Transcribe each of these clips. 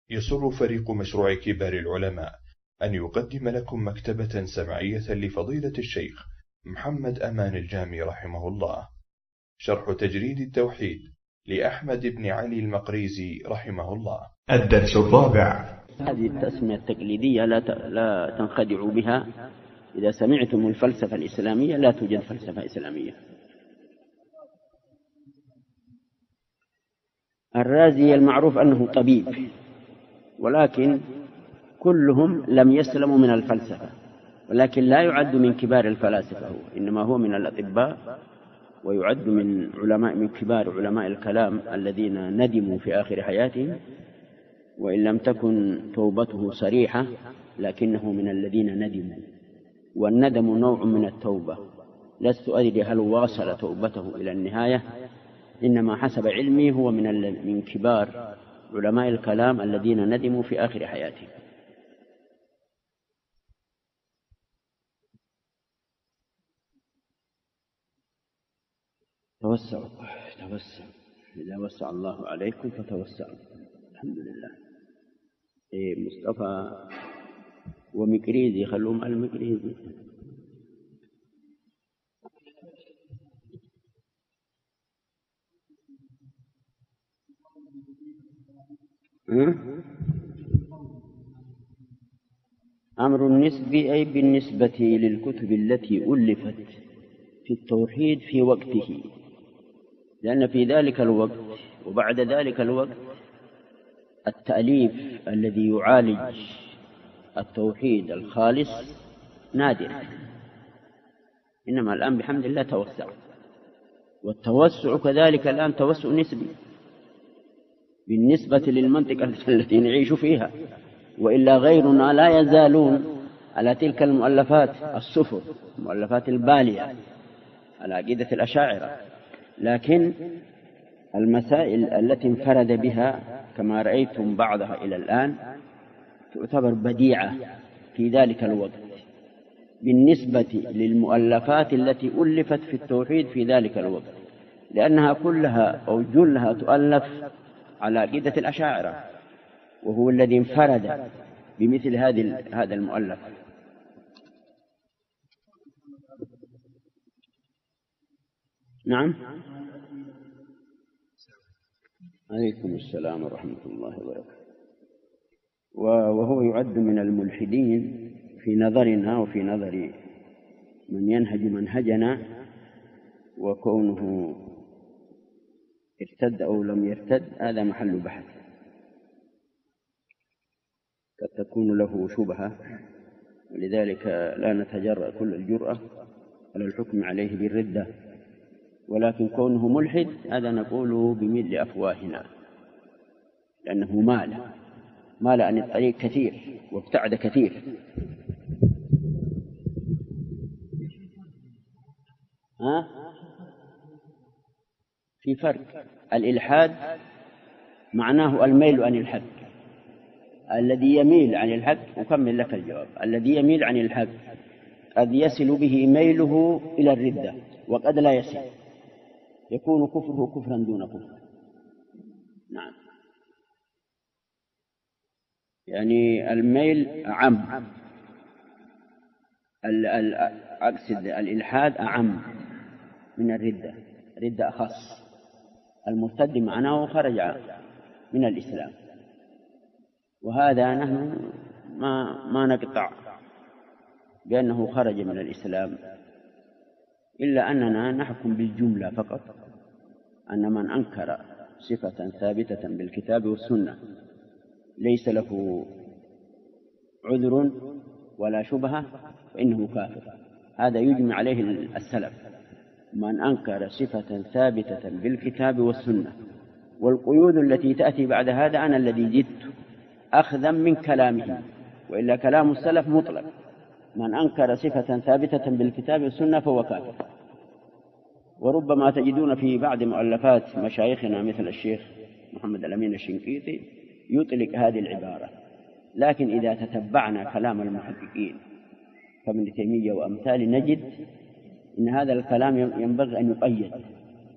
يسر فريق مشروع كبار العلماء أن يقدم لكم مكتبة سمعية لفضيلة الشيخ محمد أمان الجامي رحمه الله، شرح تجريد التوحيد لأحمد بن علي المقريزي رحمه الله. الدرس الرابع. هذه التسمية التقليدية لا تنخدعوا بها. إذا سمعتم الفلسفة الإسلامية لا توجد فلسفة إسلامية. الرازي المعروف أنه طبيب، ولكن كلهم لم يسلموا من الفلسفة، ولكن لا يعد من كبار الفلاسفة، إنما هو من الأطباء، ويعد من كبار علماء الكلام الذين ندموا في آخر حياتهم، وإن لم تكن توبته صريحة لكنه من الذين ندموا، والندم نوع من التوبة. لست أدري هل واصل توبته إلى النهاية، إنما حسب علمي هو من كبار علماء الكلام الذين ندموا في آخر حياتهم. توسعوا، إذا وسع الله عليكم فتوسعوا. الحمد لله. مصطفى ومقريزي، خلوهم على المقريزي. أمر النسبي أي بالنسبة للكتب التي ألفت في التوحيد في وقته، لأن في ذلك الوقت وبعد ذلك الوقت التأليف الذي يعالج التوحيد الخالص نادر، إنما الآن بحمد الله توسع، والتوسع كذلك الآن توسع نسبي بالنسبة للمنطقة التي نعيش فيها، وإلا غيرنا لا يزالون على تلك المؤلفات السفر، المؤلفات البالية على عقيدة الأشاعرة. لكن المسائل التي انفرد بها كما رأيتم بعضها إلى الآن تعتبر بديعة في ذلك الوقت بالنسبة للمؤلفات التي ألفت في التوحيد في ذلك الوقت، لأنها كلها أو جلها تؤلف على عقيدة الأشاعرة، وهو الذي انفرد بمثل هذا المؤلف. نعم. عليكم السلام ورحمة الله وبركاته. وهو يعد من الملحدين في نظرنا وفي نظر من ينهج منهجنا، وكونه ارتد أو لم يرتد هذا محل بحث، قد تكون له شبهة، ولذلك لا نتجرأ كل الجرأة على الحكم عليه بالردة، ولكن كونه ملحد هذا نقوله بملء أفواهنا، لأنه مال عن الطريق كثير وابتعد كثير. في فرق. الإلحاد معناه الميل عن الحق، الذي يميل عن الحق، أكمل لك الجواب، الذي يميل عن الحق قد يصل به ميله إلى الردة، وقد لا يصل، يكون كفره كفرا دون كفر. نعم، يعني الميل أعم، أقصد الإلحاد أعم من الردة، الردة أخص. المرتد معناه خرج من الإسلام، وهذا نحن ما نقطع بأنه خرج من الإسلام، إلا أننا نحكم بالجملة فقط، أن من أنكر صفة ثابتة بالكتاب والسنة ليس له عذر ولا شبهة فإنه كافر. هذا يجمع عليه السلف، من أنكر صفة ثابتة بالكتاب والسنة. والقيود التي تأتي بعد هذا أنا الذي جدت أخذا من كلامه، وإلا كلام السلف مطلق، من أنكر صفة ثابتة بالكتاب والسنة فهو كافر. وربما تجدون في بعض مؤلفات مشايخنا مثل الشيخ محمد الأمين الشنقيطي يطلق هذه العبارة، لكن إذا تتبعنا كلام المحققين كابن تيمية وأمثال نجد إن هذا الكلام ينبغي أن يقيد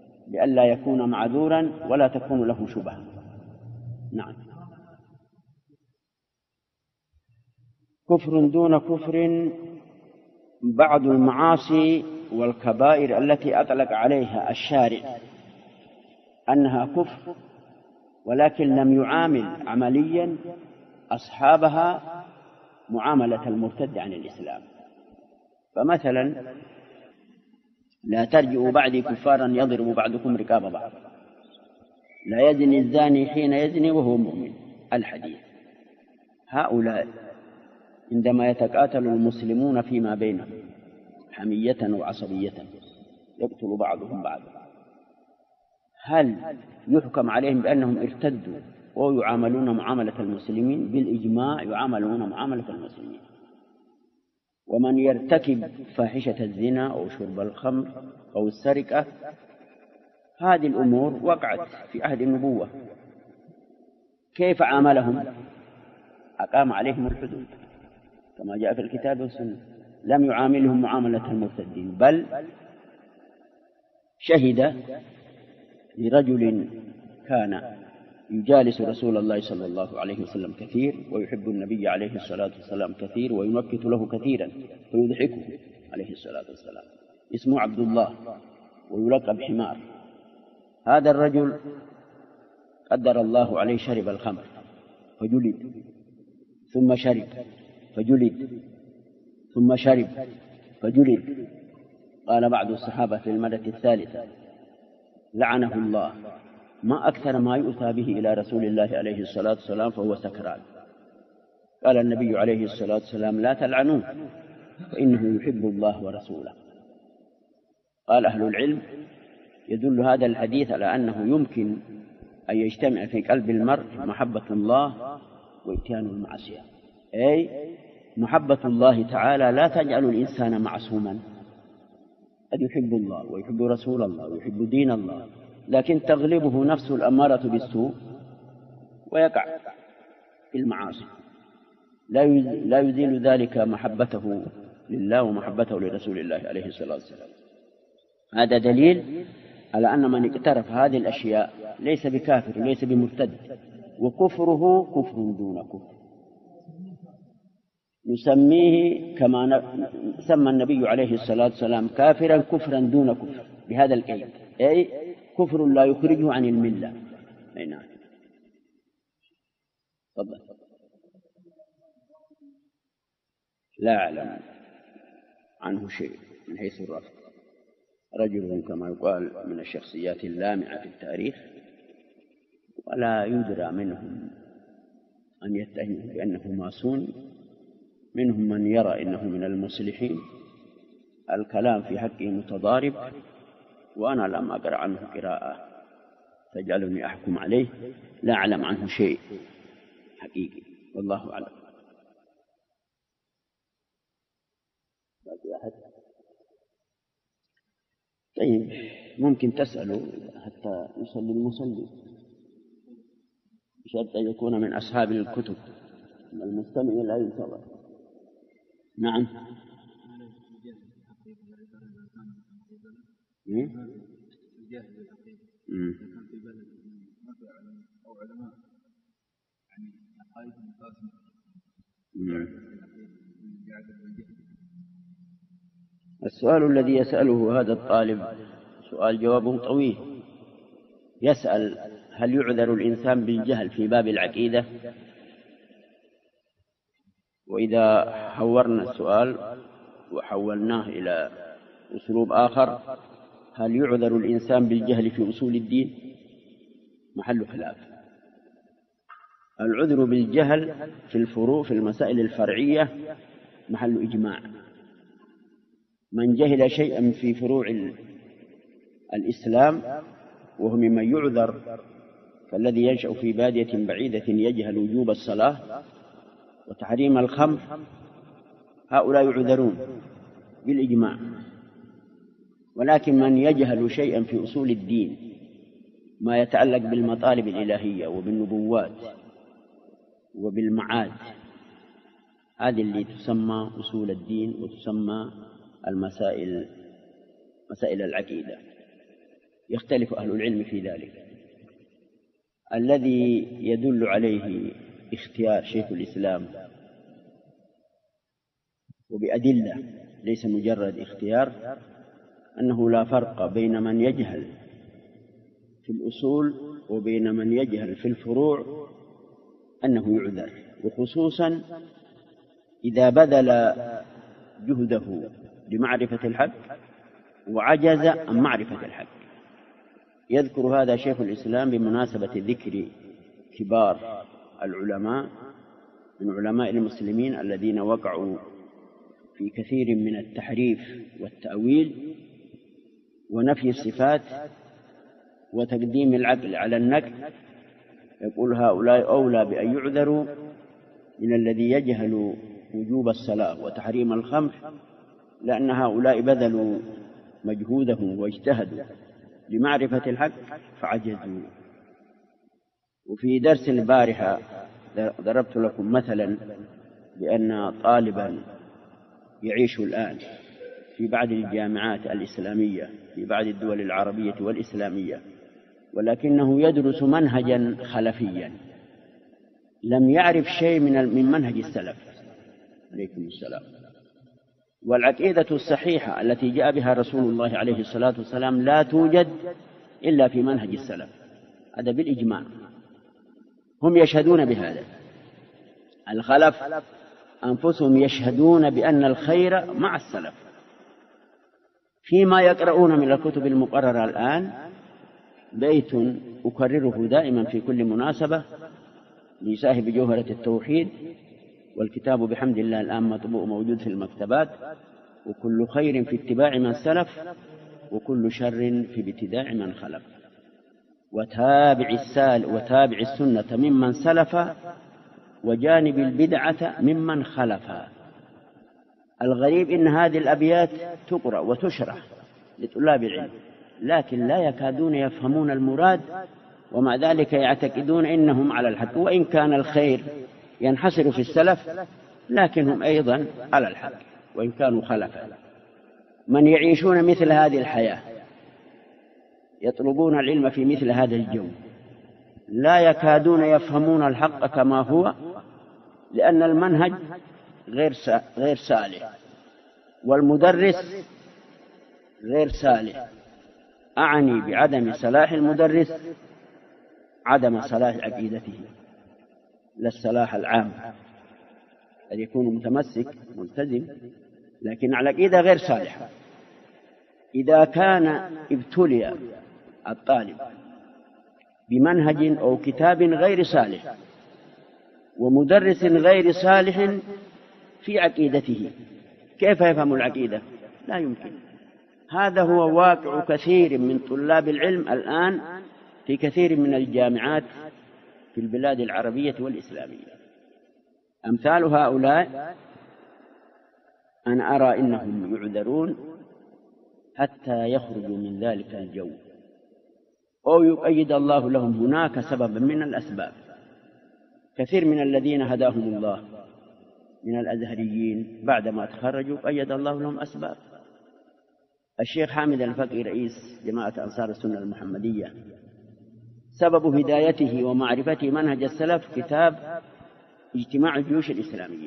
لئلا يكون معذورا ولا تكون له شبهة. نعم. كفر دون كفر بعض المعاصي والكبائر التي أطلق عليها الشارع أنها كفر، ولكن لم يعامل عمليا أصحابها معاملة المرتد عن الإسلام. فمثلا لا ترجعوا بعدي كفارا يضرب بعضكم رقاب بعض، لا يزني الزاني حين يزني وهو مؤمن، الحديث. هؤلاء عندما يتقاتل المسلمون فيما بينهم حمية وعصبية يقتل بعضهم بعضا، هل يحكم عليهم بأنهم ارتدوا ويعاملون معاملة المسلمين؟ بالإجماع يعاملون معاملة المسلمين. ومن يرتكب فاحشة الزنا أو شرب الخمر أو السرقة، هذه الأمور وقعت في عهد النبوة، كيف عاملهم؟ أقام عليهم الحدود كما جاء في الكتاب والسنة، لم يعاملهم معاملة المرتدين، بل شهد لرجل كان يجالس رسول الله صلى الله عليه وسلم كثير ويحب النبي عليه الصلاة والسلام كثير وينكت له كثيرا ويضحكه عليه الصلاة والسلام، اسمه عبد الله ويلقب حمار. هذا الرجل قدر الله عليه شرب الخمر فجلد، ثم شرب فجلد، ثم شرب فجلد. قال بعض الصحابة في المرة الثالثة لعنه الله، ما أكثر ما يؤتى به إلى رسول الله عليه الصلاة والسلام فهو سكران. قال النبي عليه الصلاة والسلام لا تلعنوه فإنه يحب الله ورسوله. قال أهل العلم يدل هذا الحديث على أنه يمكن أن يجتمع في قلب المرء محبة الله وإتيان المعصية، أي محبة الله تعالى لا تجعل الإنسان معصوما، قد يحب الله ويحب رسول الله ويحب دين الله، لكن تغلبه نفسه الأمارة بالسوء ويقع في المعاصي، لا يزيل ذلك محبته لله ومحبته لرسول الله عليه الصلاة والسلام. هذا دليل على أن من اقترف هذه الأشياء ليس بكافر ليس بمرتد، وكفره كفر دون كفر، نسميه كما سمى النبي عليه الصلاة والسلام كافرا كفرا دون كفر بهذا القيد، أي كفر لا يخرجه عن الملة. أي نعم. تفضل. لا أعلم عنه شيء من حيث الرفض، رجل كما يقال من الشخصيات اللامعة في التاريخ، ولا يدرى منهم أن يتهمه بأنه ماسون، منهم من يرى إنه من المصلحين. الكلام في حقه متضارب، وأنا لم أقرأ عنه قراءة تجعلني أحكم عليه، لا أعلم عنه شيء حقيقي، والله أعلم. طيب ممكن تسأله حتى يصلي المصلي بشرط أن يكون من أصحاب الكتب، المستمع لا ينتظر. نعم. السؤال الذي يسأله هذا الطالب سؤال جوابه طويل، يسأل هل يعذر الإنسان بالجهل في باب العقيدة؟ وإذا حورنا السؤال وحولناه إلى أسلوب آخر، هل يعذر الإنسان بالجهل في أصول الدين؟ محل خلاف. العذر بالجهل في الفروع في المسائل الفرعية محل إجماع. من جهل شيئا في فروع الإسلام وهو ممن يعذر، فالذي ينشأ في بادية بعيدة يجهل وجوب الصلاة وتحريم الخمر، هؤلاء يعذرون بالإجماع. ولكن من يجهل شيئا في أصول الدين، ما يتعلق بالمطالب الإلهية وبالنبوات وبالمعاد، هذه اللي تسمى أصول الدين وتسمى مسائل العقيدة. يختلف أهل العلم في ذلك. الذي يدل عليه اختيار شيخ الإسلام وبأدلة ليس مجرد اختيار، أنه لا فرق بين من يجهل في الأصول وبين من يجهل في الفروع، أنه يعذر، وخصوصا إذا بذل جهده لمعرفة الحق وعجز عن معرفة الحق. يذكر هذا شيخ الإسلام بمناسبة ذكر كبار العلماء من علماء المسلمين الذين وقعوا في كثير من التحريف والتأويل ونفي الصفات وتقديم العقل على النقل. يقول هؤلاء أولى بأن يعذروا من الذي يجهل وجوب الصلاة وتحريم الخمر، لأن هؤلاء بذلوا مجهودهم واجتهدوا لمعرفة الحق فعجزوا. وفي درس البارحة ضربت لكم مثلا بأن طالبا يعيش الآن في بعض الجامعات الإسلامية في بعض الدول العربية والإسلامية، ولكنه يدرس منهجا خلفيا، لم يعرف شيء من منهج السلف عليكم السلام، والعقيدة الصحيحة التي جاء بها رسول الله عليه الصلاة والسلام لا توجد إلا في منهج السلف، هذا بالإجماع، هم يشهدون بهذا. الخلف أنفسهم يشهدون بأن الخير مع السلف. فيما يقرؤون من الكتب المقررة الآن بيت أكرره دائما في كل مناسبة لصاحب جوهرة التوحيد، والكتاب بحمد الله الآن مطبوع موجود في المكتبات: وكل خير في اتباع من سلف، وكل شر في ابتداع من خلف، وتابع السنة ممن سلف، وجانب البدعة ممن خلف. الغريب إن هذه الأبيات تقرأ وتشرح لطلاب العلم، لكن لا يكادون يفهمون المراد، ومع ذلك يعتقدون إنهم على الحق، وإن كان الخير ينحصر في السلف لكنهم أيضا على الحق وإن كانوا خلفا. من يعيشون مثل هذه الحياة يطلبون العلم في مثل هذا الجو لا يكادون يفهمون الحق كما هو، لأن المنهج غير صالح والمدرس غير صالح. أعني بعدم صلاح المدرس عدم صلاح عقيدته، لا الصلاح العام أن يكون متمسك ملتزم، لكن على عقيدة غير صالحة. إذا كان ابتلي الطالب بمنهج أو كتاب غير صالح ومدرس غير صالح في عقيدته، كيف يفهم العقيدة؟ لا يمكن. هذا هو واقع كثير من طلاب العلم الآن في كثير من الجامعات في البلاد العربية والإسلامية. أمثال هؤلاء أنا أرى إنهم يعذرون حتى يخرجوا من ذلك الجو، أو يقيد الله لهم هناك سببا من الأسباب. كثير من الذين هداهم الله من الأزهريين بعدما تخرجوا قيد الله لهم أسباب. الشيخ حامد الفقي رئيس جماعة أنصار السنة المحمدية سبب هدايته ومعرفته منهج السلف كتاب اجتماع الجيوش الإسلامية،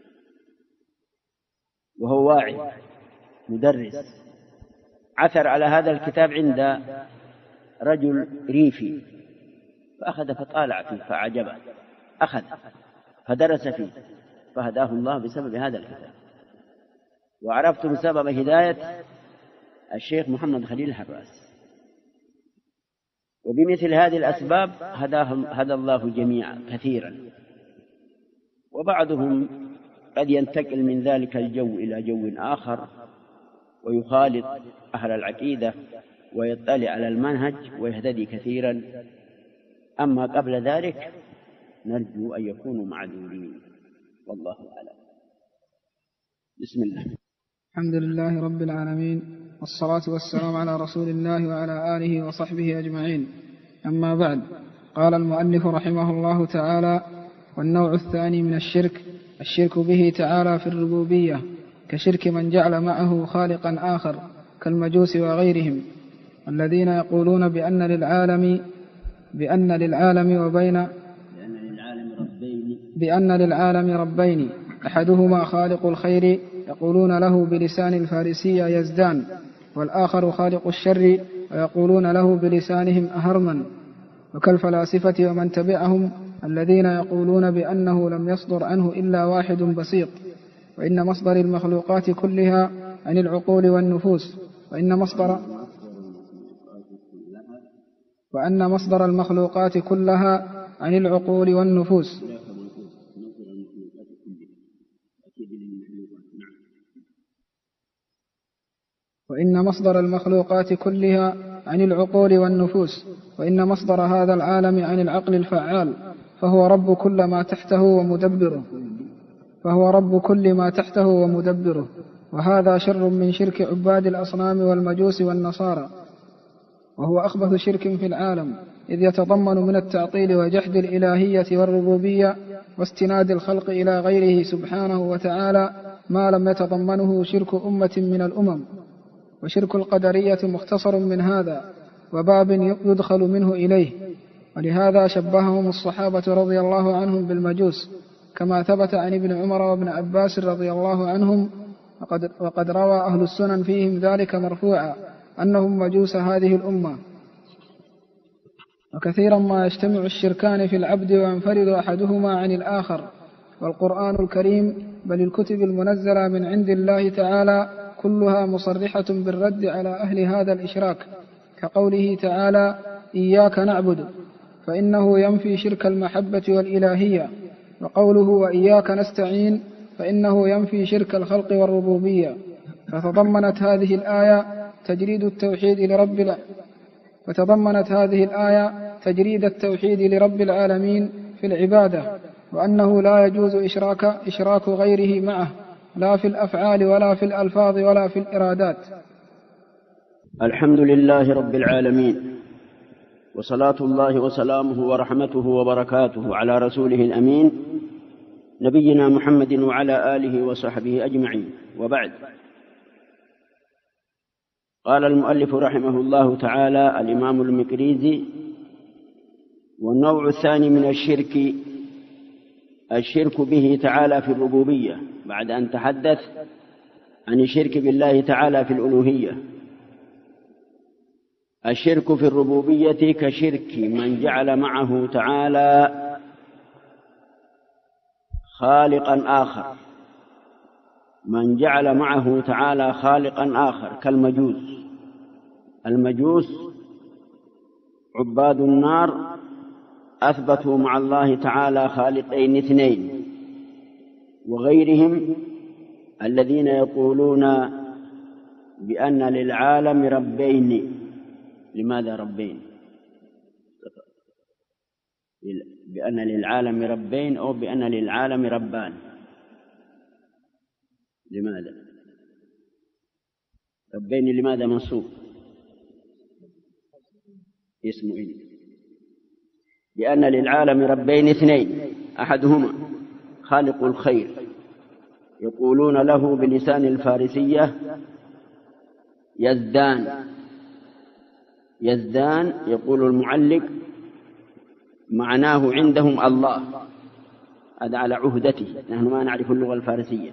وهو واعي مدرس، عثر على هذا الكتاب عند رجل ريفي فأخذ فطالع فيه فأعجبه، أخذ فدرس فيه فهداه الله بسبب هذا الكتاب. وعرفتم سبب هداية الشيخ محمد خليل الحراس. وبمثل هذه الأسباب هدى الله جميعا كثيرا. وبعضهم قد ينتقل من ذلك الجو إلى جو آخر ويخالط أهل العقيدة ويطلع على المنهج ويهتدي كثيرا. أما قبل ذلك نرجو أن يكونوا معذورين، والله أعلم. بسم الله. الحمد لله رب العالمين، والصلاة والسلام على رسول الله وعلى آله وصحبه أجمعين. أما بعد، قال المؤلف رحمه الله تعالى: والنوع الثاني من الشرك به تعالى في الربوبية، كشرك من جعل معه خالقا آخر كالمجوس وغيرهم، الذين يقولون بأن للعالم ربين، أحدهما خالق الخير يقولون له بلسان الفارسية يزدان، والآخر خالق الشر ويقولون له بلسانهم أهرمن. وكالفلاسفة ومن تبعهم الذين يقولون بأنه لم يصدر عنه إلا واحد بسيط، وإن مصدر المخلوقات كلها عن العقول والنفوس، وأن مصدر المخلوقات كلها عن العقول والنفوس. وإن مصدر المخلوقات كلها عن العقول والنفوس، وإن مصدر هذا العالم عن العقل الفعال، فهو رب كل ما تحته ومدبره. وهذا شر من شرك عباد الأصنام والمجوس والنصارى، وهو أخبث شرك في العالم، إذ يتضمن من التعطيل وجحد الإلهية والربوبية واستناد الخلق إلى غيره سبحانه وتعالى ما لم يتضمنه شرك أمة من الأمم. وشرك القدرية مختصر من هذا، وباب يدخل منه إليه، ولهذا شبههم الصحابة رضي الله عنهم بالمجوس، كما ثبت عن ابن عمر وابن عباس رضي الله عنهم، وقد روى أهل السنن فيهم ذلك مرفوعا أنهم مجوس هذه الأمة. وكثيرا ما يجتمع الشركان في العبد وينفرد أحدهما عن الآخر، والقرآن الكريم بل الكتب المنزلة من عند الله تعالى كلها مصرحة بالرد على أهل هذا الإشراك، كقوله تعالى: إياك نعبد، فإنه ينفي شرك المحبة والإلهية، وقوله: وإياك نستعين، فإنه ينفي شرك الخلق والربوبية. فتضمنت هذه الآية تجريد التوحيد لرب العالمين في العبادة، وأنه لا يجوز إشراك غيره معه، لا في الأفعال ولا في الألفاظ ولا في الإرادات. الحمد لله رب العالمين، وصلاة الله وسلامه ورحمته وبركاته على رسوله الأمين نبينا محمد وعلى آله وصحبه أجمعين، وبعد. قال المؤلف رحمه الله تعالى الإمام المقريزي: والنوع الثاني من الشرك به تعالى في الربوبية، بعد أن تحدث عن الشرك بالله تعالى في الألوهية. الشرك في الربوبية كشرك من جعل معه تعالى خالقا آخر، كالمجوس. المجوس عباد النار أثبتوا مع الله تعالى خالقين اثنين، وغيرهم الذين يقولون بأن للعالم ربين. لماذا ربين؟ بأن للعالم ربين أو بأن للعالم ربان؟ لماذا ربين؟ لماذا منصوب؟ اسمه إيه؟ بأن للعالم ربين اثنين، أحدهما خالق الخير يقولون له بلسان الفارسية يزدان، يقول المعلق معناه عندهم الله، هذا على عهدته، نحن ما نعرف اللغة الفارسية.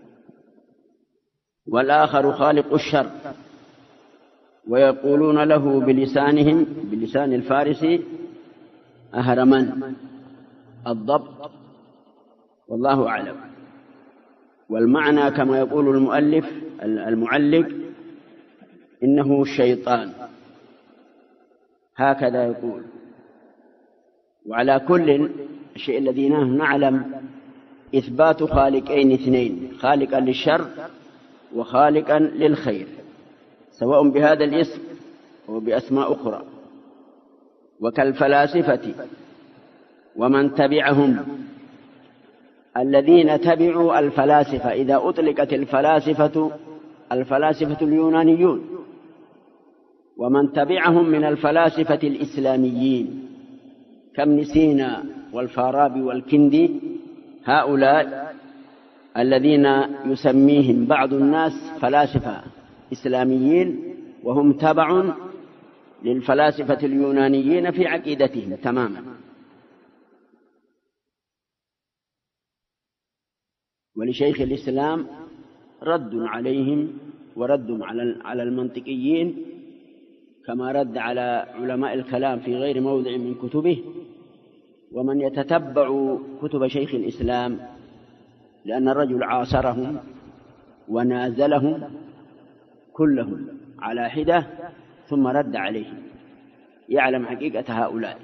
والآخر خالق الشر، ويقولون له بلسان الفارسي أهرمن، الضبط، والله أعلم. والمعنى كما يقول المعلق إنه الشيطان، هكذا يقول. وعلى كل الشيء الذي نعلم إثبات خالقين اثنين، خالقا للشر وخالقا للخير، سواء بهذا الاسم أو بأسماء أخرى. وكالفلاسفة ومن تبعهم الذين تبعوا الفلاسفة. إذا أطلقت الفلاسفة اليونانيون، ومن تبعهم من الفلاسفة الإسلاميين كابن سينا والفارابي والكندي، هؤلاء الذين يسميهم بعض الناس فلاسفة إسلاميين، وهم تبع للفلاسفة اليونانيين في عقيدتهم تماما. ولشيخ الإسلام رد عليهم ورد على المنطقيين، كما رد على علماء الكلام في غير موضع من كتبه. ومن يتتبع كتب شيخ الإسلام، لأن الرجل عاصرهم ونازلهم كلهم على حدة ثم رد عليهم، يعلم حقيقة هؤلاء.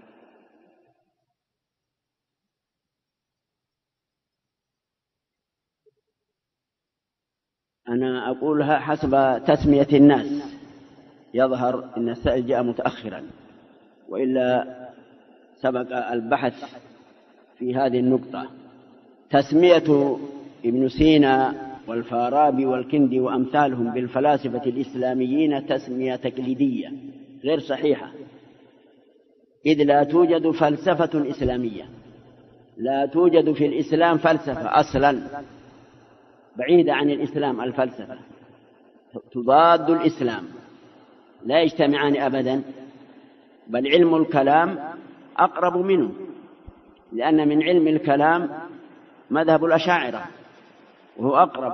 أنا أقولها حسب تسمية الناس، يظهر أن السائل جاء متأخرا، وإلا سبق البحث في هذه النقطة. تسمية ابن سينا والفارابي والكندي وأمثالهم بالفلاسفة الإسلاميين تسمية تقليدية غير صحيحة، إذ لا توجد فلسفة إسلامية، لا توجد في الإسلام فلسفة أصلا، بعيدة عن الإسلام. الفلسفة تضاد الإسلام، لا يجتمعان أبدا، بل علم الكلام أقرب منه، لأن من علم الكلام مذهب الأشاعرة وهو أقرب.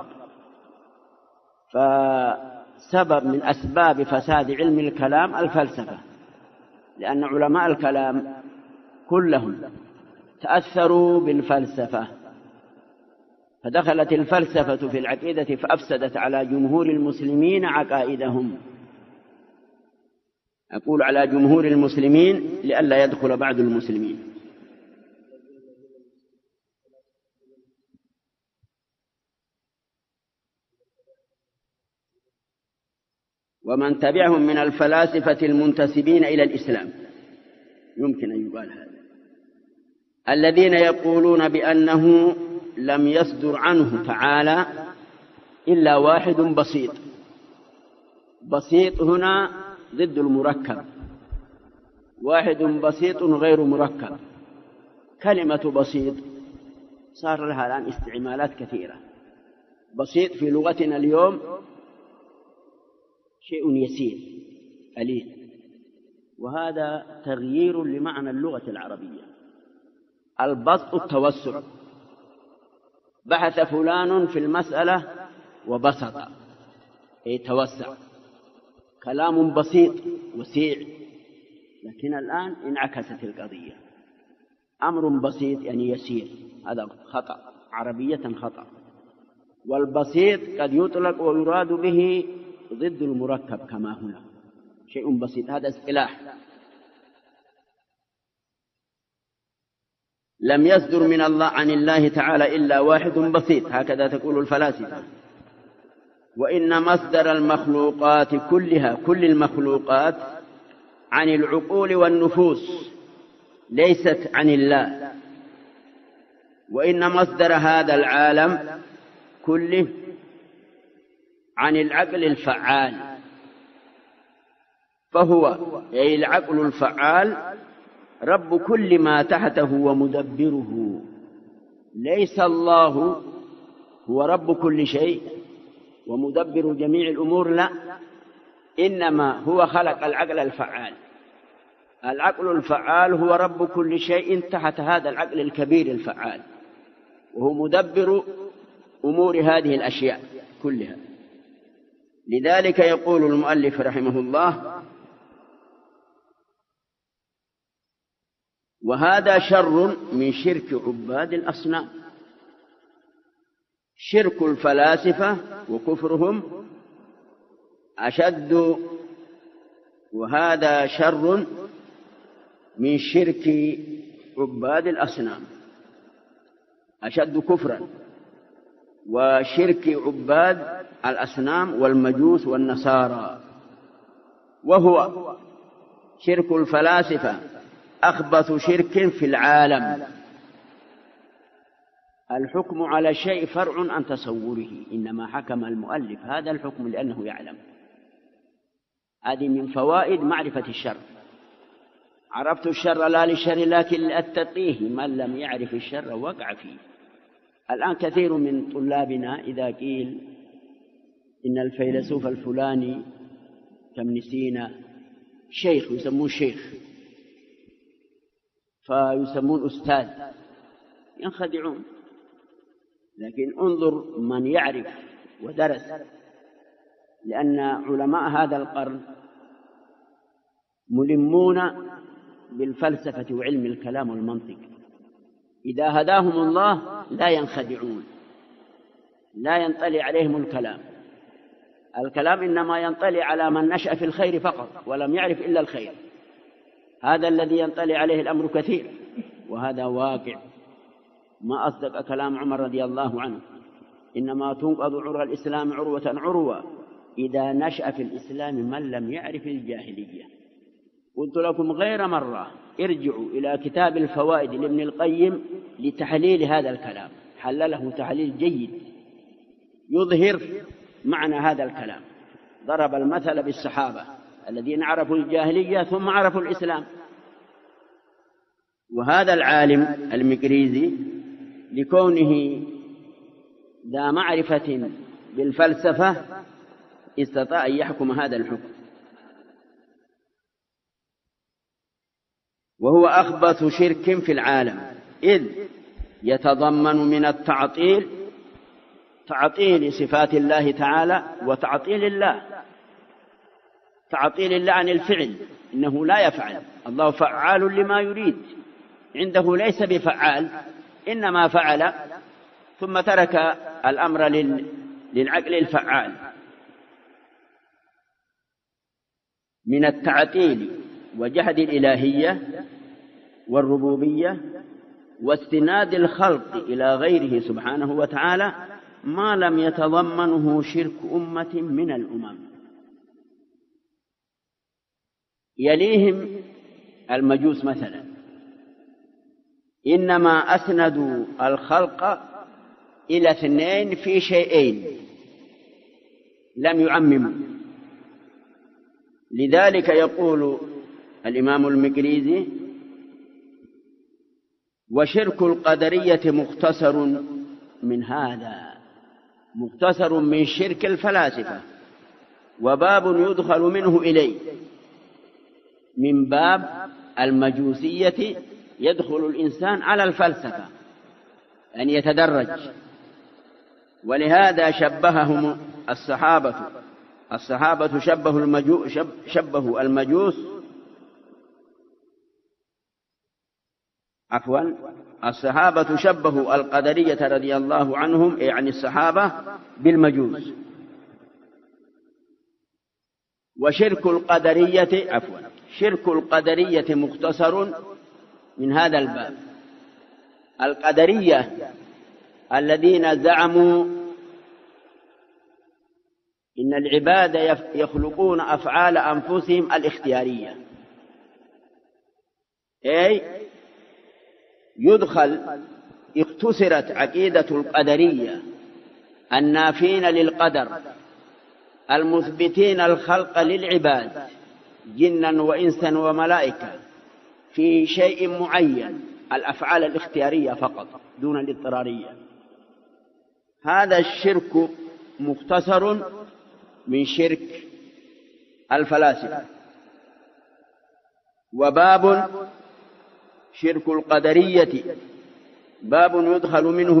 فسبب من أسباب فساد علم الكلام الفلسفة، لأن علماء الكلام كلهم تأثروا بالفلسفة، فدخلت الفلسفة في العقيدة فأفسدت على جمهور المسلمين عقائدهم. أقول على جمهور المسلمين لئلا يدخل بعض المسلمين. ومن تبعهم من الفلاسفة المنتسبين إلى الإسلام، يمكن أن يقال هذا، الذين يقولون بأنه لم يصدر عنه تعالى إلا واحد بسيط. بسيط هنا ضد المركب، واحد بسيط غير مركب. كلمة بسيط صار لها الآن استعمالات كثيرة. بسيط في لغتنا اليوم شيء يسير قليل، وهذا تغيير لمعنى اللغة العربية. البسط التوسع، بحث فلان في المسألة وبسط أي توسع، كلام بسيط وسيع. لكن الآن انعكست القضية، أمر بسيط يعني يسير، هذا خطأ، عربية خطأ. والبسيط قد يطلق ويراد به ضد المركب كما هنا، شيء بسيط، هذا اصطلاح. لم يصدر من الله عن الله تعالى إلا واحد بسيط، هكذا تقول الفلاسفة. وإن مصدر المخلوقات كلها، كل المخلوقات، عن العقول والنفوس، ليست عن الله. وإن مصدر هذا العالم كله عن العقل الفعال، فهو أي العقل الفعال رب كل ما تحته ومدبره. ليس الله هو رب كل شيء ومدبر جميع الأمور، لا، إنما هو خلق العقل الفعال. العقل الفعال هو رب كل شيء تحت هذا العقل الكبير الفعال، وهو مدبر أمور هذه الأشياء كلها. لذلك يقول المؤلف رحمه الله: وهذا شر من شرك عباد الأصنام. شرك الفلاسفة وكفرهم أشد، وهذا شر من شرك عباد الأصنام، أشد كفرا. وشرك عباد الأصنام والمجوس والنصارى، وهو شرك الفلاسفة أخبث شرك في العالم. الحكم على شيء فرع عن تصوره، إنما حكم المؤلف هذا الحكم لأنه يعلم. هذه من فوائد معرفة الشر. عرفت الشر لا للشر لكن لأتقيه، من لم يعرف الشر وقع فيه. الآن كثير من طلابنا إذا قيل إن الفيلسوف الفلاني كابن سينا شيخ، يسمون شيخ، فيسمون أستاذ، ينخدعون. لكن انظر من يعرف ودرس، لأن علماء هذا القرن ملمون بالفلسفة وعلم الكلام والمنطق، إذا هداهم الله لا ينخدعون، لا ينطلي عليهم الكلام إنما ينطلي على من نشأ في الخير فقط ولم يعرف إلا الخير، هذا الذي ينطلي عليه الأمر كثير، وهذا واقع. ما أصدق كلام عمر رضي الله عنه: إنما تنقض عروة الإسلام عروة عروة إذا نشأ في الإسلام من لم يعرف الجاهلية. قلت لكم غير مرة ارجعوا إلى كتاب الفوائد لابن القيم لتحليل هذا الكلام، حلله تحليل جيد يظهر معنى هذا الكلام. ضرب المثل بالصحابة الذين عرفوا الجاهلية ثم عرفوا الإسلام. وهذا العالم المقريزي لكونه ذا معرفة بالفلسفة استطاع أن يحكم هذا الحكم، وهو أخبث شرك في العالم، إذ يتضمن من التعطيل تعطيل صفات الله تعالى وتعطيل الله، تعطيل الله عن الفعل، إنه لا يفعل، الله فعال لما يريد، عنده ليس بفعال، إنما فعل ثم ترك الأمر للعقل الفعال. من التعطيل وجحد الإلهية والربوبية واستناد الخلق إلى غيره سبحانه وتعالى ما لم يتضمنه شرك أمة من الأمم. يليهم المجوس مثلا، إنما أسندوا الخلق إلى اثنين في شيئين لم يعمموا. لذلك يقول الإمام المقريزي: وشرك القدرية مختصر من هذا، مختصر من شرك الفلاسفة، وباب يدخل منه إليه. من باب المجوسية يدخل الإنسان على الفلسفة أن يتدرج، ولهذا شبههم الصحابة شبهوا المجوس الصحابة شبهوا القدرية رضي الله عنهم، يعني الصحابة، بالمجوس. وشرك القدرية شرك القدرية مختصر من هذا الباب. القدرية الذين زعموا إن العباد يخلقون أفعال أنفسهم الاختيارية، أي اختصرت عقيدة القدرية النافين للقدر المثبتين الخلق للعباد جنا وإنسا وملائكة في شيء معين، الأفعال الاختيارية فقط دون الاضطرارية. هذا الشرك مختصر من شرك الفلاسفة. وباب شرك القدرية باب يدخل منه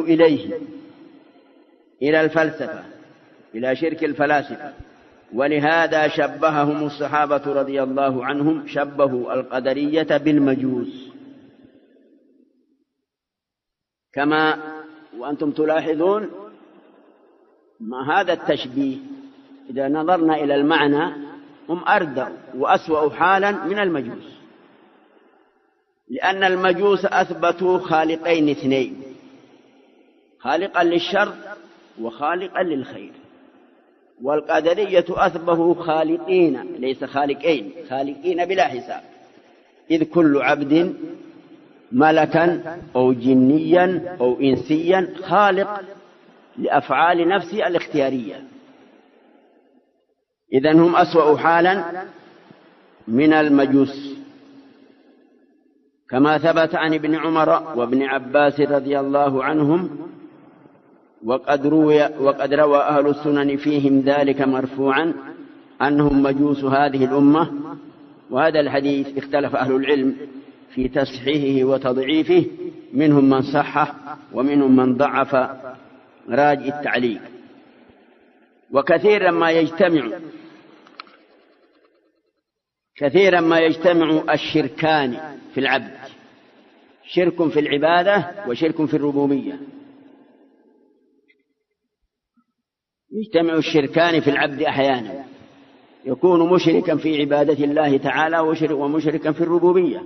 إلى الفلسفة، إلى شرك الفلاسفة. ولهذا شبههم الصحابة رضي الله عنهم، شبهوا القدرية بالمجوس، كما وأنتم تلاحظون ما هذا التشبيه إذا نظرنا إلى المعنى هم أردى وأسوأ حالا من المجوس، لأن المجوس أثبتوا خالقين اثنين، خالقا للشر وخالقا للخير، والقدرية أثبتوا خالقين ليس خالقين، خالقين بلا حساب، إذ كل عبد ملكا أو جنيا أو إنسيا خالق لأفعال نفسه الاختيارية. إذن هم أسوأ حالا من المجوس، كما ثبت عن ابن عمر وابن عباس رضي الله عنهم، وقد روى أهل السنن فيهم ذلك مرفوعا أنهم مجوس هذه الأمة. وهذا الحديث اختلف أهل العلم في تصحيحه وتضعيفه، منهم من صحح ومنهم من ضعف، راجع التعليق. وكثيرا ما يجتمع الشركان في العبد، شرك في العبادة وشرك في الربوبية. يجتمع الشركان في العبد أحيانا، يكون مشركا في عبادة الله تعالى ومشركا في الربوبية.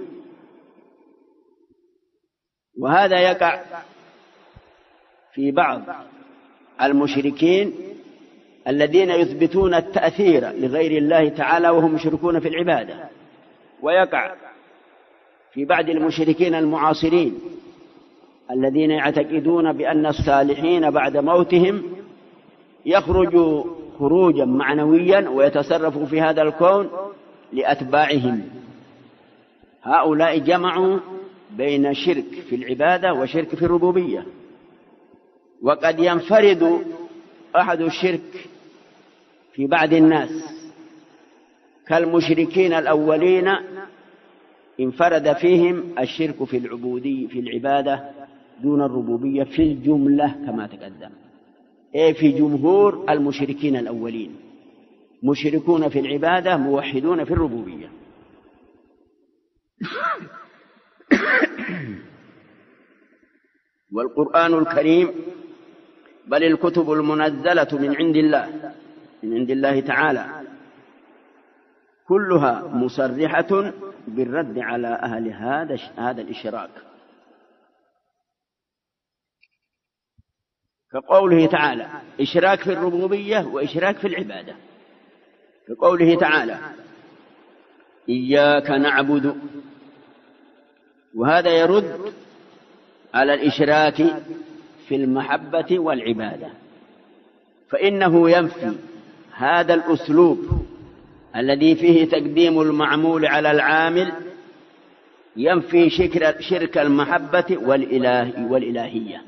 وهذا يقع في بعض المشركين الذين يثبتون التأثير لغير الله تعالى وهم مشركون في العبادة، ويقع في بعض المشركين المعاصرين الذين يعتقدون بأن الصالحين بعد موتهم يخرجوا خروجا معنويا ويتصرفوا في هذا الكون لأتباعهم. هؤلاء جمعوا بين شرك في العبادة وشرك في الربوبية. وقد ينفرد أحد الشرك في بعض الناس كالمشركين الأولين، انفرد فيهم الشرك في العبادة دون الربوبية في الجملة كما تقدم، في جمهور المشركين الأولين مشركون في العبادة موحدون في الربوبية. والقرآن الكريم بل الكتب المنزلة من عند الله تعالى كلها مصرحة بالرد على أهل هذا الإشراك، كقوله تعالى إشراك في الربوبية وإشراك في العبادة. كقوله تعالى إياك نعبد، وهذا يرد على الإشراك في المحبة والعبادة، فإنه ينفي هذا الأسلوب الذي فيه تقديم المعمول على العامل، ينفي شرك المحبة والإلهية.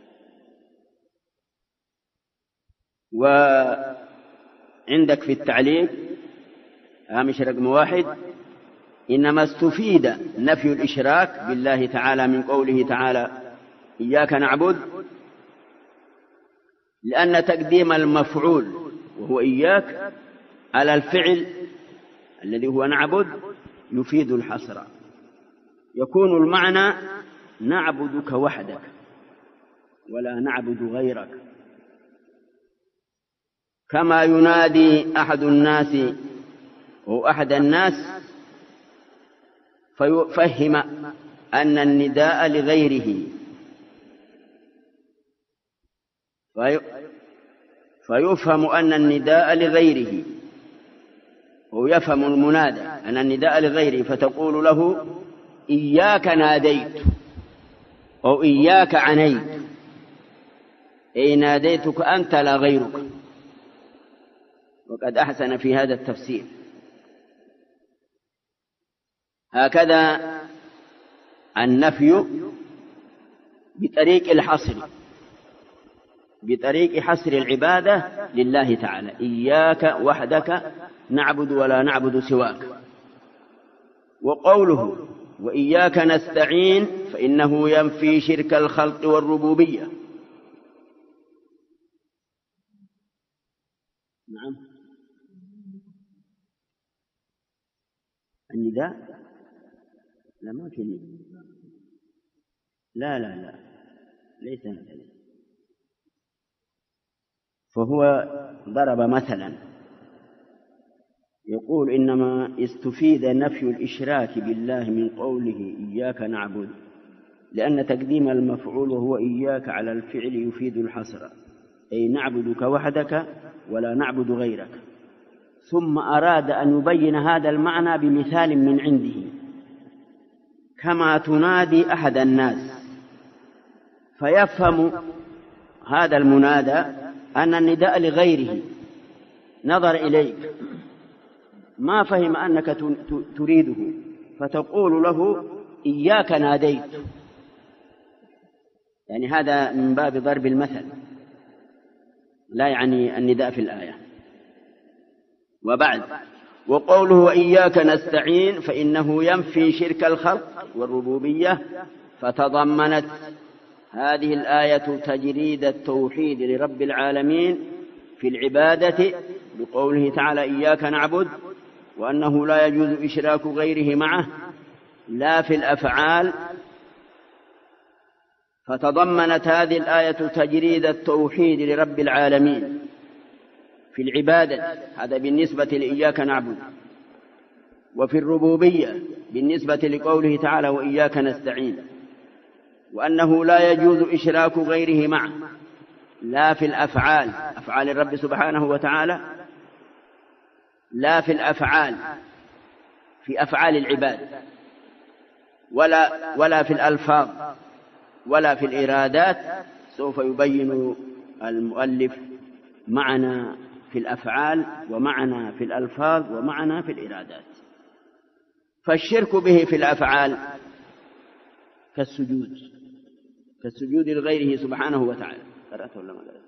وعندك في التعليق هامش رقم 1: إنما استفيد نفي الإشراك بالله تعالى من قوله تعالى إياك نعبد، لأن تقديم المفعول وهو إياك على الفعل الذي هو نعبد يفيد الحصر، يكون المعنى نعبدك وحدك ولا نعبد غيرك، كما ينادي أحد الناس أو أحد الناس فيفهم أن النداء لغيره، فيفهم أن النداء لغيره، ويفهم المنادى أن النداء لغيره، فتقول له إياك ناديت أو إياك عنيت، أي ناديتك أنت لا غيرك. وقد أحسن في هذا التفسير. هكذا النفي بطريق الحصر، بطريق حصر العبادة لله تعالى، إياك وحدك نعبد ولا نعبد سواك. وقوله وإياك نستعين فإنه ينفي شرك الخلق والربوبية. نعم، النداء لا ما في نداء، لا ليس مثلا. فهو ضرب مثلا يقول إنما استفيد نفي الإشراك بالله من قوله إياك نعبد، لأن تقديم المفعول وهو إياك على الفعل يفيد الحصر، أي نعبدك وحدك ولا نعبد غيرك. ثم أراد أن يبين هذا المعنى بمثال من عنده، كما تنادي أحد الناس فيفهم هذا المنادى أن النداء لغيره، نظر إليك ما فهم أنك تريده، فتقول له إياك ناديت، يعني هذا من باب ضرب المثل، لا يعني النداء في الآية. وبعد وقوله وإياك نستعين فإنه ينفي شرك الخلق والربوبية، فتضمنت هذه الآية تجريد التوحيد لرب العالمين في العبادة بقوله تعالى إياك نعبد، وأنه لا يجوز إشراك غيره معه، لا في الأفعال. فتضمنت هذه الآية تجريد التوحيد لرب العالمين في العبادة، هذا بالنسبة لإياك نعبد، وفي الربوبية بالنسبة لقوله تعالى وإياك نستعين، وأنه لا يجوز إشراك غيره معه، لا في الأفعال، أفعال الرب سبحانه وتعالى، لا في الأفعال في أفعال العباد، ولا في الألفاظ، ولا في الإرادات. سوف يبين المؤلف معنى في الأفعال، ومعنى في الألفاظ، ومعنى في الإرادات. فالشرك به في الأفعال كالسجود لغيره سبحانه وتعالى. قرأت ولا ما قرأت؟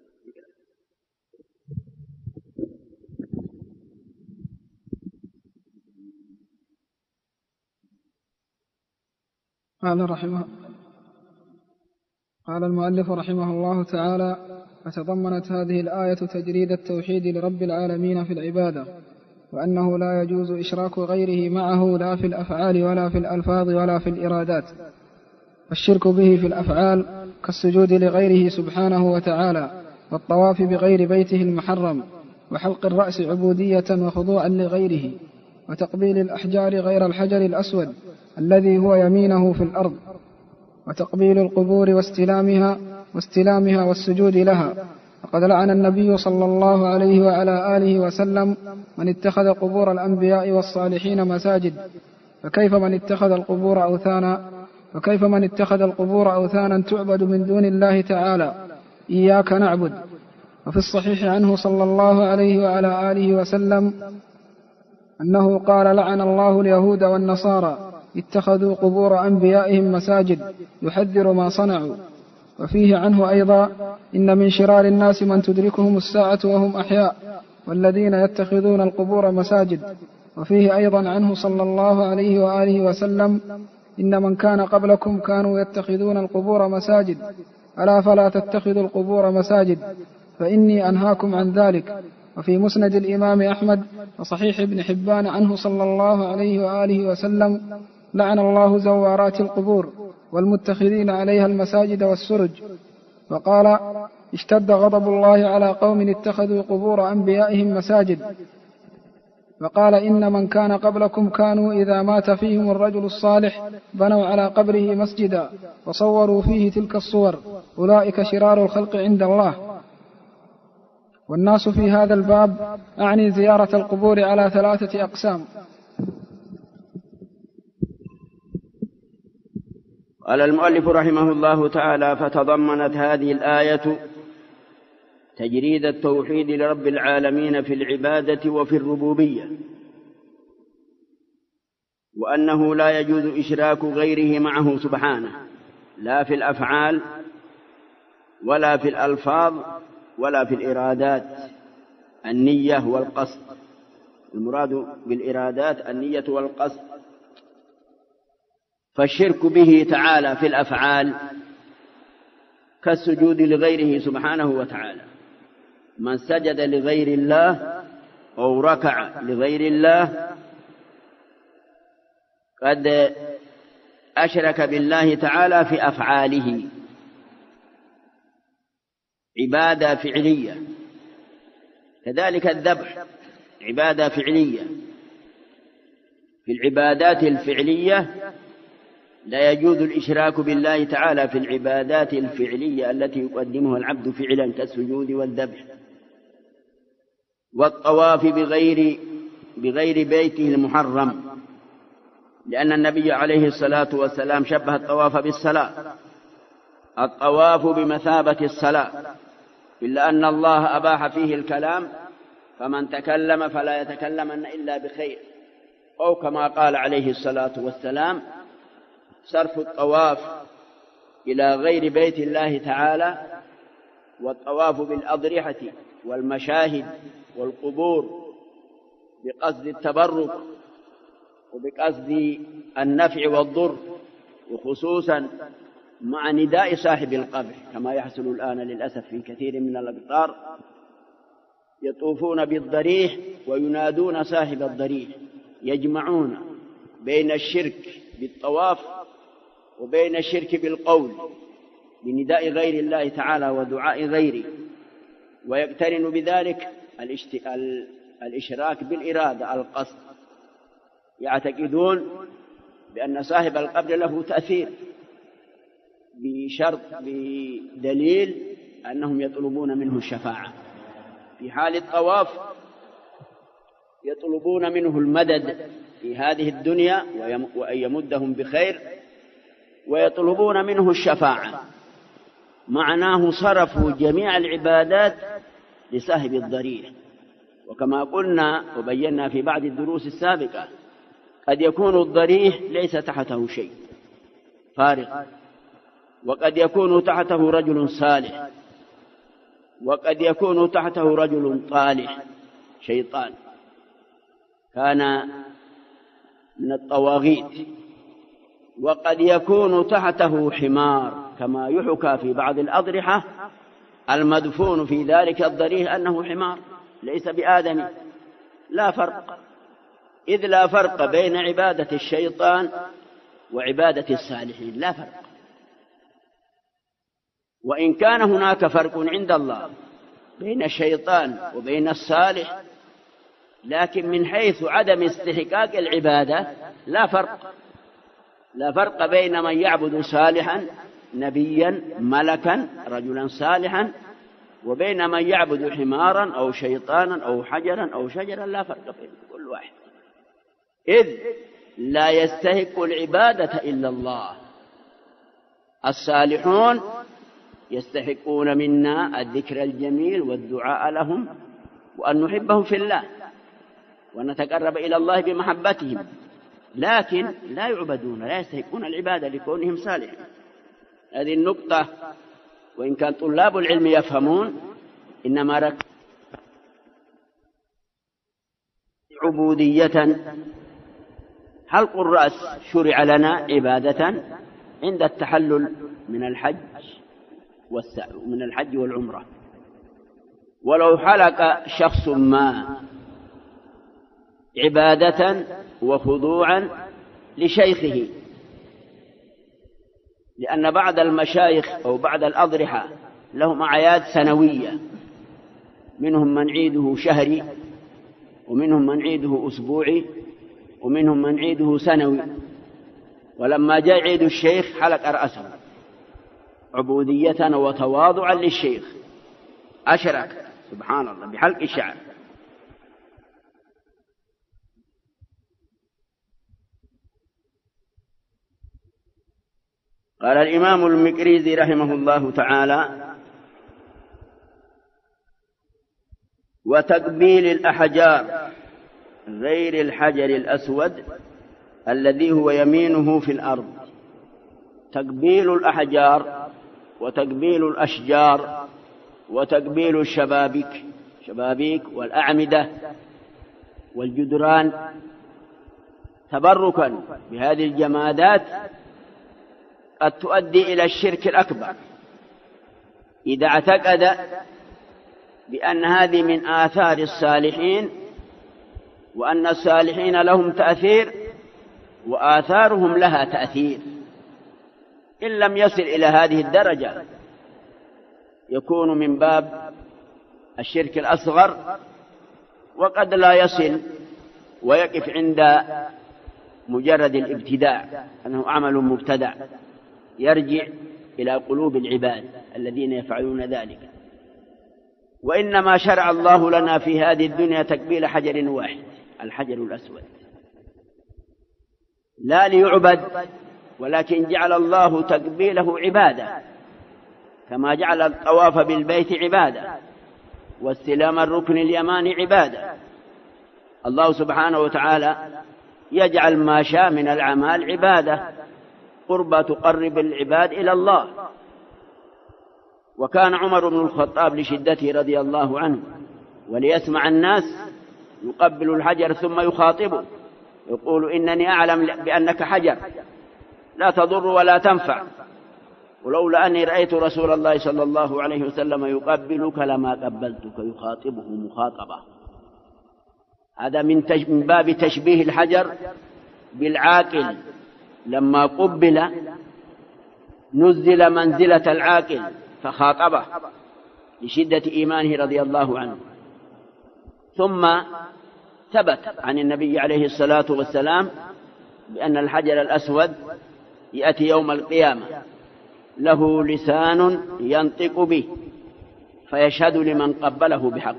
قال المؤلف رحمه الله تعالى: فتضمنت هذه الآية تجريد التوحيد لرب العالمين في العبادة، وأنه لا يجوز إشراك غيره معه، لا في الأفعال ولا في الألفاظ ولا في الإرادات. الشرك به في الأفعال كالسجود لغيره سبحانه وتعالى، والطواف بغير بيته المحرم، وحلق الرأس عبودية وخضوعا لغيره، وتقبيل الأحجار غير الحجر الأسود الذي هو يمينه في الأرض، وتقبيل القبور واستلامها والسجود لها. وقد لعن النبي صلى الله عليه وعلى آله وسلم من اتخذ قبور الأنبياء والصالحين مساجد، فكيف من اتخذ القبور أوثانا تعبد من دون الله تعالى. إياك نعبد. وفي الصحيح عنه صلى الله عليه وعلى آله وسلم أنه قال: لعن الله اليهود والنصارى اتخذوا قبور أنبيائهم مساجد، يحذر ما صنعوا. وفيه عنه أيضا: إن من شرار الناس من تدركهم الساعة وهم أحياء، والذين يتخذون القبور مساجد. وفيه أيضا عنه صلى الله عليه وآله وسلم: إن من كان قبلكم كانوا يتخذون القبور مساجد، ألا فلا تتخذوا القبور مساجد، فإني أنهاكم عن ذلك. وفي مسند الإمام أحمد وصحيح ابن حبان عنه صلى الله عليه وآله وسلم: لعن الله زوارات القبور والمتخذين عليها المساجد والسرج. وقال: اشتد غضب الله على قوم اتخذوا قبور أنبيائهم مساجد. وقال: إن من كان قبلكم كانوا إذا مات فيهم الرجل الصالح بنوا على قبره مسجدا وصوروا فيه تلك الصور، أولئك شرار الخلق عند الله. والناس في هذا الباب أعني زيارة القبور على 3 أقسام. قال المؤلف رحمه الله تعالى: فتضمنت هذه الآية تجريد التوحيد لرب العالمين في العبادة وفي الربوبية، وأنه لا يجوز إشراك غيره معه سبحانه، لا في الأفعال ولا في الألفاظ ولا في الإرادات، النية والقصد. المراد بالإرادات النية والقصد. فالشرك به تعالى في الأفعال كالسجود لغيره سبحانه وتعالى. من سجد لغير الله أو ركع لغير الله قد أشرك بالله تعالى في أفعاله، عبادة فعلية. كذلك الذبح عبادة فعلية. في العبادات الفعلية لا يجوز الإشراك بالله تعالى في العبادات الفعلية التي يقدمها العبد فعلا كالسجود والذبح والطواف بغير بيته المحرم، لأن النبي عليه الصلاة والسلام شبه الطواف بالصلاة. الطواف بمثابة الصلاة، إلا أن الله أباح فيه الكلام، فمن تكلم فلا يتكلمن إلا بخير، أو كما قال عليه الصلاة والسلام: صرف الطواف إلى غير بيت الله تعالى والطواف بالأضرحة والمشاهد والقبور بقصد التبرك وبقصد النفع والضر، وخصوصا مع نداء صاحب القبر كما يحصل الآن للأسف في كثير من الأقطار، يطوفون بالضريح وينادون صاحب الضريح، يجمعون بين الشرك بالطواف وبين الشرك بالقول بنداء غير الله تعالى ودعاء غيره، ويقترن بذلك الإشراك بالإرادة القصد. يعتقدون بأن صاحب القبر له تأثير بدليل أنهم يطلبون منه الشفاعة. في حال الطواف يطلبون منه المدد في هذه الدنيا وأن يمدهم بخير، ويطلبون منه الشفاعة. معناه صرفوا جميع العبادات لصاحب الضريح. وكما قلنا وبينا في بعض الدروس السابقة، قد يكون الضريح ليس تحته شيء فارغ، وقد يكون تحته رجل صالح، وقد يكون تحته رجل طالح شيطان كان من الطواغيت، وقد يكون تحته حمار كما يحكى في بعض الأضرحة المدفون في ذلك الضريح أنه حمار ليس بآدمي. لا فرق، إذ لا فرق بين عبادة الشيطان وعبادة الصالحين، لا فرق. وإن كان هناك فرق عند الله بين الشيطان وبين الصالح، لكن من حيث عدم استحقاق العبادة لا فرق. لا فرق بين من يعبد صالحا نبيا ملكا رجلا صالحا وبين من يعبد حمارا أو شيطانا أو حجرا أو شجرا، لا فرق بين كل واحد، إذ لا يستحق العبادة إلا الله. الصالحون يستحقون منا الذكر الجميل والدعاء لهم وأن نحبهم في الله ونتقرب إلى الله بمحبتهم، لكن لا يعبدون، لا يستحقون العبادة لكونهم صالحين. هذه النقطة وإن كان طلاب العلم يفهمون، إنما عبودية. حلق الرأس شرع لنا عبادة عند التحلل من الحج والعمرة. ولو حلق شخص ما عبادة وخضوعا لشيخه، لأن بعض المشايخ أو بعض الأضرحة لهم أعياد سنوية، منهم من عيده شهري ومنهم من عيده أسبوعي ومنهم من عيده سنوي. ولما جاء عيد الشيخ حلق رأسه عبودية وتواضعا للشيخ، أشرك سبحان الله بحلق الشعر. قال الإمام المقريزي رحمه الله تعالى: وتقبيل الأحجار غير الحجر الأسود الذي هو يمينه في الأرض. تقبيل الأحجار وتقبيل الأشجار وتقبيل الشبابيك والأعمدة والجدران تبركا بهذه الجمادات قد تؤدي إلى الشرك الأكبر إذا اعتقد بأن هذه من آثار الصالحين وأن الصالحين لهم تأثير وآثارهم لها تأثير. إن لم يصل إلى هذه الدرجة يكون من باب الشرك الأصغر، وقد لا يصل ويقف عند مجرد الابتداع أنه عمل مبتدع يرجع إلى قلوب العباد الذين يفعلون ذلك. وإنما شرع الله لنا في هذه الدنيا تقبيل حجر واحد، الحجر الأسود، لا ليعبد، ولكن جعل الله تقبيله عبادة، كما جعل الطواف بالبيت عبادة واستلام الركن اليماني عبادة. الله سبحانه وتعالى يجعل ما شاء من الأعمال عبادة، قربى تقرب العباد إلى الله. وكان عمر بن الخطاب لشدته رضي الله عنه وليسمع الناس يقبل الحجر ثم يخاطبه يقول: إنني أعلم بأنك حجر لا تضر ولا تنفع، ولولا أني رأيت رسول الله صلى الله عليه وسلم يقبلك لما قبلتك، يخاطبه مخاطبة. هذا من باب تشبيه الحجر بالعاقل، لما قبل نزل منزلة العاقل فخاطبه لشدة إيمانه رضي الله عنه. ثم ثبت عن النبي عليه الصلاة والسلام بأن الحجر الأسود يأتي يوم القيامة له لسان ينطق به فيشهد لمن قبله بحق.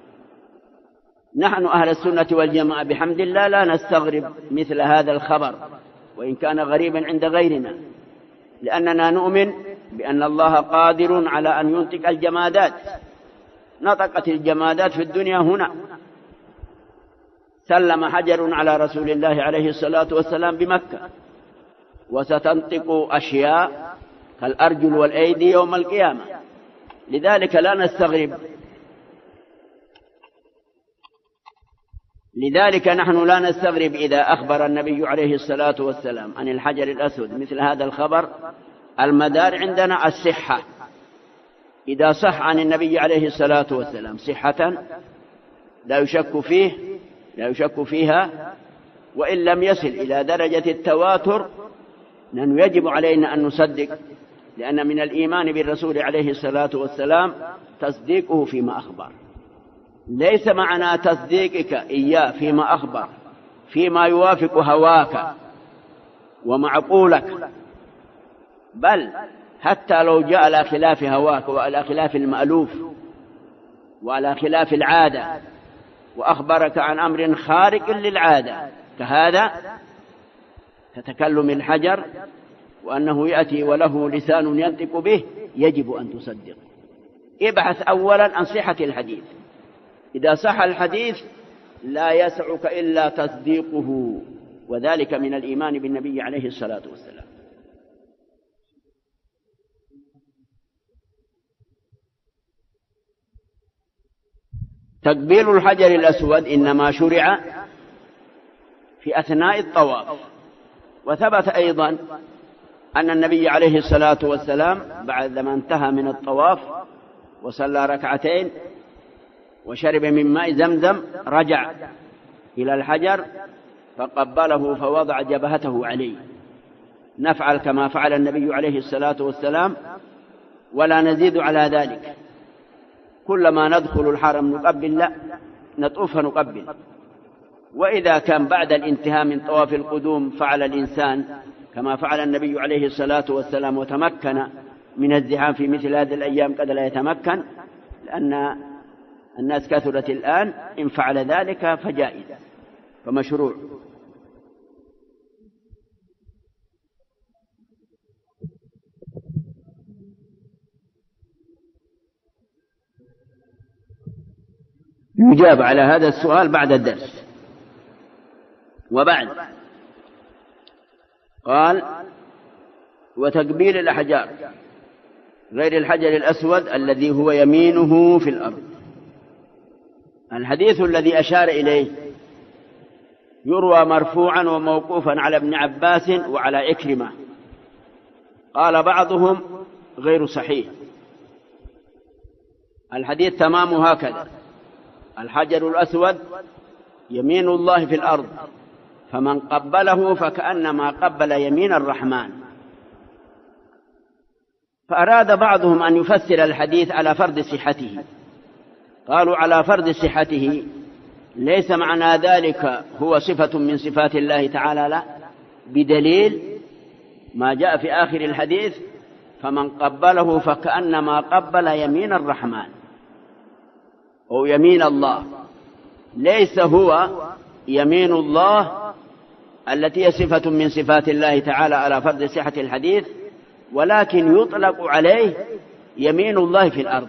نحن أهل السنة والجماعة بحمد الله لا نستغرب مثل هذا الخبر وإن كان غريبا عند غيرنا، لأننا نؤمن بأن الله قادر على أن ينطق الجمادات. نطقت الجمادات في الدنيا هنا. سلم حجر على رسول الله عليه الصلاة والسلام بمكة، وستنطق أشياء كالأرجل والأيدي يوم القيامة. لذلك لا نستغرب، لذلك نحن لا نستغرب إذا أخبر النبي عليه الصلاة والسلام عن الحجر الأسود مثل هذا الخبر. المدار عندنا الصحة، إذا صح عن النبي عليه الصلاة والسلام صحة لا يشك فيها، وإن لم يصل إلى درجة التواتر لأنه يجب علينا أن نصدق، لأن من الإيمان بالرسول عليه الصلاة والسلام تصديقه فيما أخبر. ليس معنى تصديقك إياه فيما أخبر فيما يوافق هواك ومعقولك، بل حتى لو جاء على خلاف هواك وعلى خلاف المألوف وعلى خلاف العادة وأخبرك عن أمر خارق للعادة كهذا كتكلم الحجر وأنه يأتي وله لسان ينطق به، يجب أن تصدق. ابحث أولا عن صحة الحديث، إذا صح الحديث لا يسعك إلا تصديقه، وذلك من الإيمان بالنبي عليه الصلاة والسلام. تقبيل الحجر الأسود إنما شرع في أثناء الطواف، وثبت أيضا أن النبي عليه الصلاة والسلام بعدما انتهى من الطواف وصلى ركعتين وشرب من ماء زمزم رجع إلى الحجر فقبله فوضع جبهته عليه. نفعل كما فعل النبي عليه الصلاة والسلام ولا نزيد على ذلك. كلما ندخل الحرم نقبل، لا نطوف نقبل. وإذا كان بعد الانتهاء من طواف القدوم فعل الإنسان كما فعل النبي عليه الصلاة والسلام وتمكن من الزحام في مثل هذه الأيام قد لا يتمكن، لأن الناس كثرت الآن، إن فعل ذلك فجائز فمشروع. يجاب على هذا السؤال بعد الدرس. وبعد قال: وتقبيل الأحجار غير الحجر الأسود الذي هو يمينه في الأرض. الحديث الذي أشار إليه يروى مرفوعا وموقوفا على ابن عباس وعلى عكرمة. قال بعضهم غير صحيح، الحديث تمامه هكذا: الحجر الأسود يمين الله في الأرض، فمن قبله فكأنما قبل يمين الرحمن. فأراد بعضهم أن يفسر الحديث على فرض صحته، قالوا على فرض صحته ليس معنى ذلك هو صفة من صفات الله تعالى، لا، بدليل ما جاء في آخر الحديث: فمن قبله فكأنما قبل يمين الرحمن أو يمين الله. ليس هو يمين الله التي هي صفة من صفات الله تعالى على فرض صحة الحديث، ولكن يطلق عليه يمين الله في الأرض.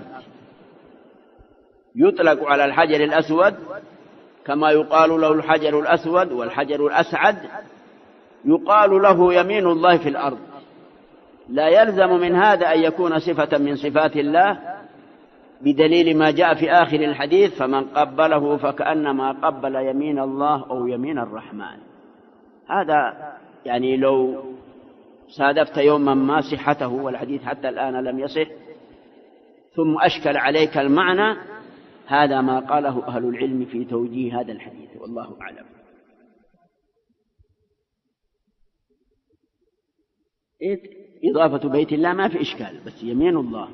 يطلق على الحجر الأسود كما يقال له الحجر الأسود والحجر الأسعد، يقال له يمين الله في الأرض. لا يلزم من هذا أن يكون صفة من صفات الله بدليل ما جاء في آخر الحديث: فمن قبله فكأنما قبل يمين الله أو يمين الرحمن. هذا يعني لو صادفت يوما ما صحته والحديث حتى الآن لم يصح، ثم أشكل عليك المعنى، هذا ما قاله أهل العلم في توجيه هذا الحديث، والله أعلم. إضافة بيت الله ما في إشكال، بس يمين الله،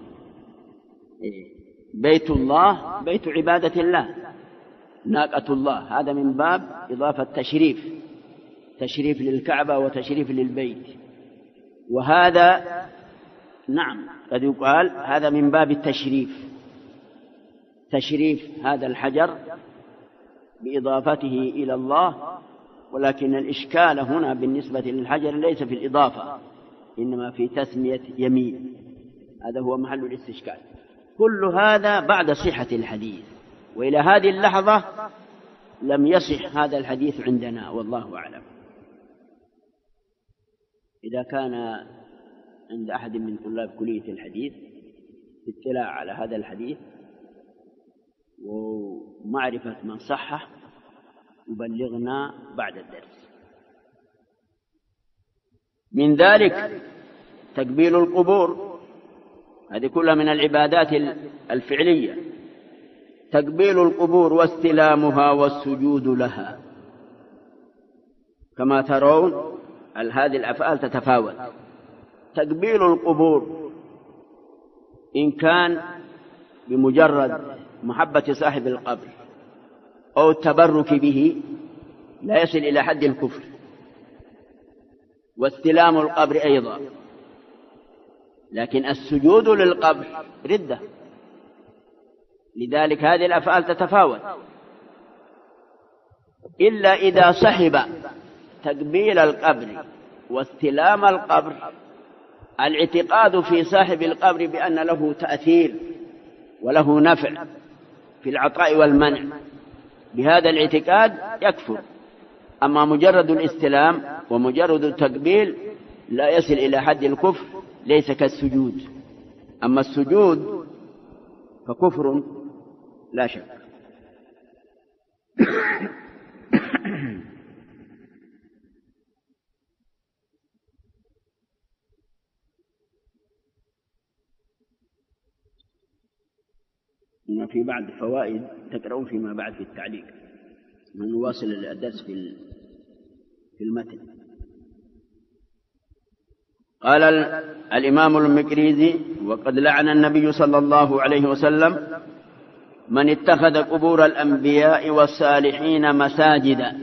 بيت الله بيت عبادة الله، ناقة الله، هذا من باب إضافة تشريف للكعبة وتشريف للبيت. وهذا نعم قد يقال هذا من باب تشريف هذا الحجر بإضافته إلى الله، ولكن الإشكال هنا بالنسبة للحجر ليس في الإضافة، إنما في تسمية يمين، هذا هو محل الاستشكال. كل هذا بعد صحة الحديث، وإلى هذه اللحظة لم يصح هذا الحديث عندنا، والله أعلم. إذا كان عند أحد من طلاب كلية الحديث اطلاع على هذا الحديث ومعرفة من صحه يبلغنا بعد الدرس. من ذلك تقبيل القبور، هذه كلها من العبادات الفعلية، تقبيل القبور واستلامها والسجود لها. كما ترون هذه الأفعال تتفاوت. تقبيل القبور إن كان بمجرد محبة صاحب القبر أو التبرك به لا يصل إلى حد الكفر، واستلام القبر أيضا، لكن السجود للقبر ردة. لذلك هذه الأفعال تتفاوت، إلا إذا صحب تقبيل القبر واستلام القبر الاعتقاد في صاحب القبر بأن له تأثير وله نفع في العطاء والمنع، بهذا الاعتقاد يكفر. أما مجرد الاستلام ومجرد التقبيل لا يصل إلى حد الكفر، ليس كالسجود. أما السجود فكفر لا شك. في بعض فوائد تقرؤون فيما بعد في التعليق، نواصل الدرس في المتن. قال الإمام المقريزي: وقد لعن النبي صلى الله عليه وسلم من اتخذ قبور الأنبياء والصالحين مساجدا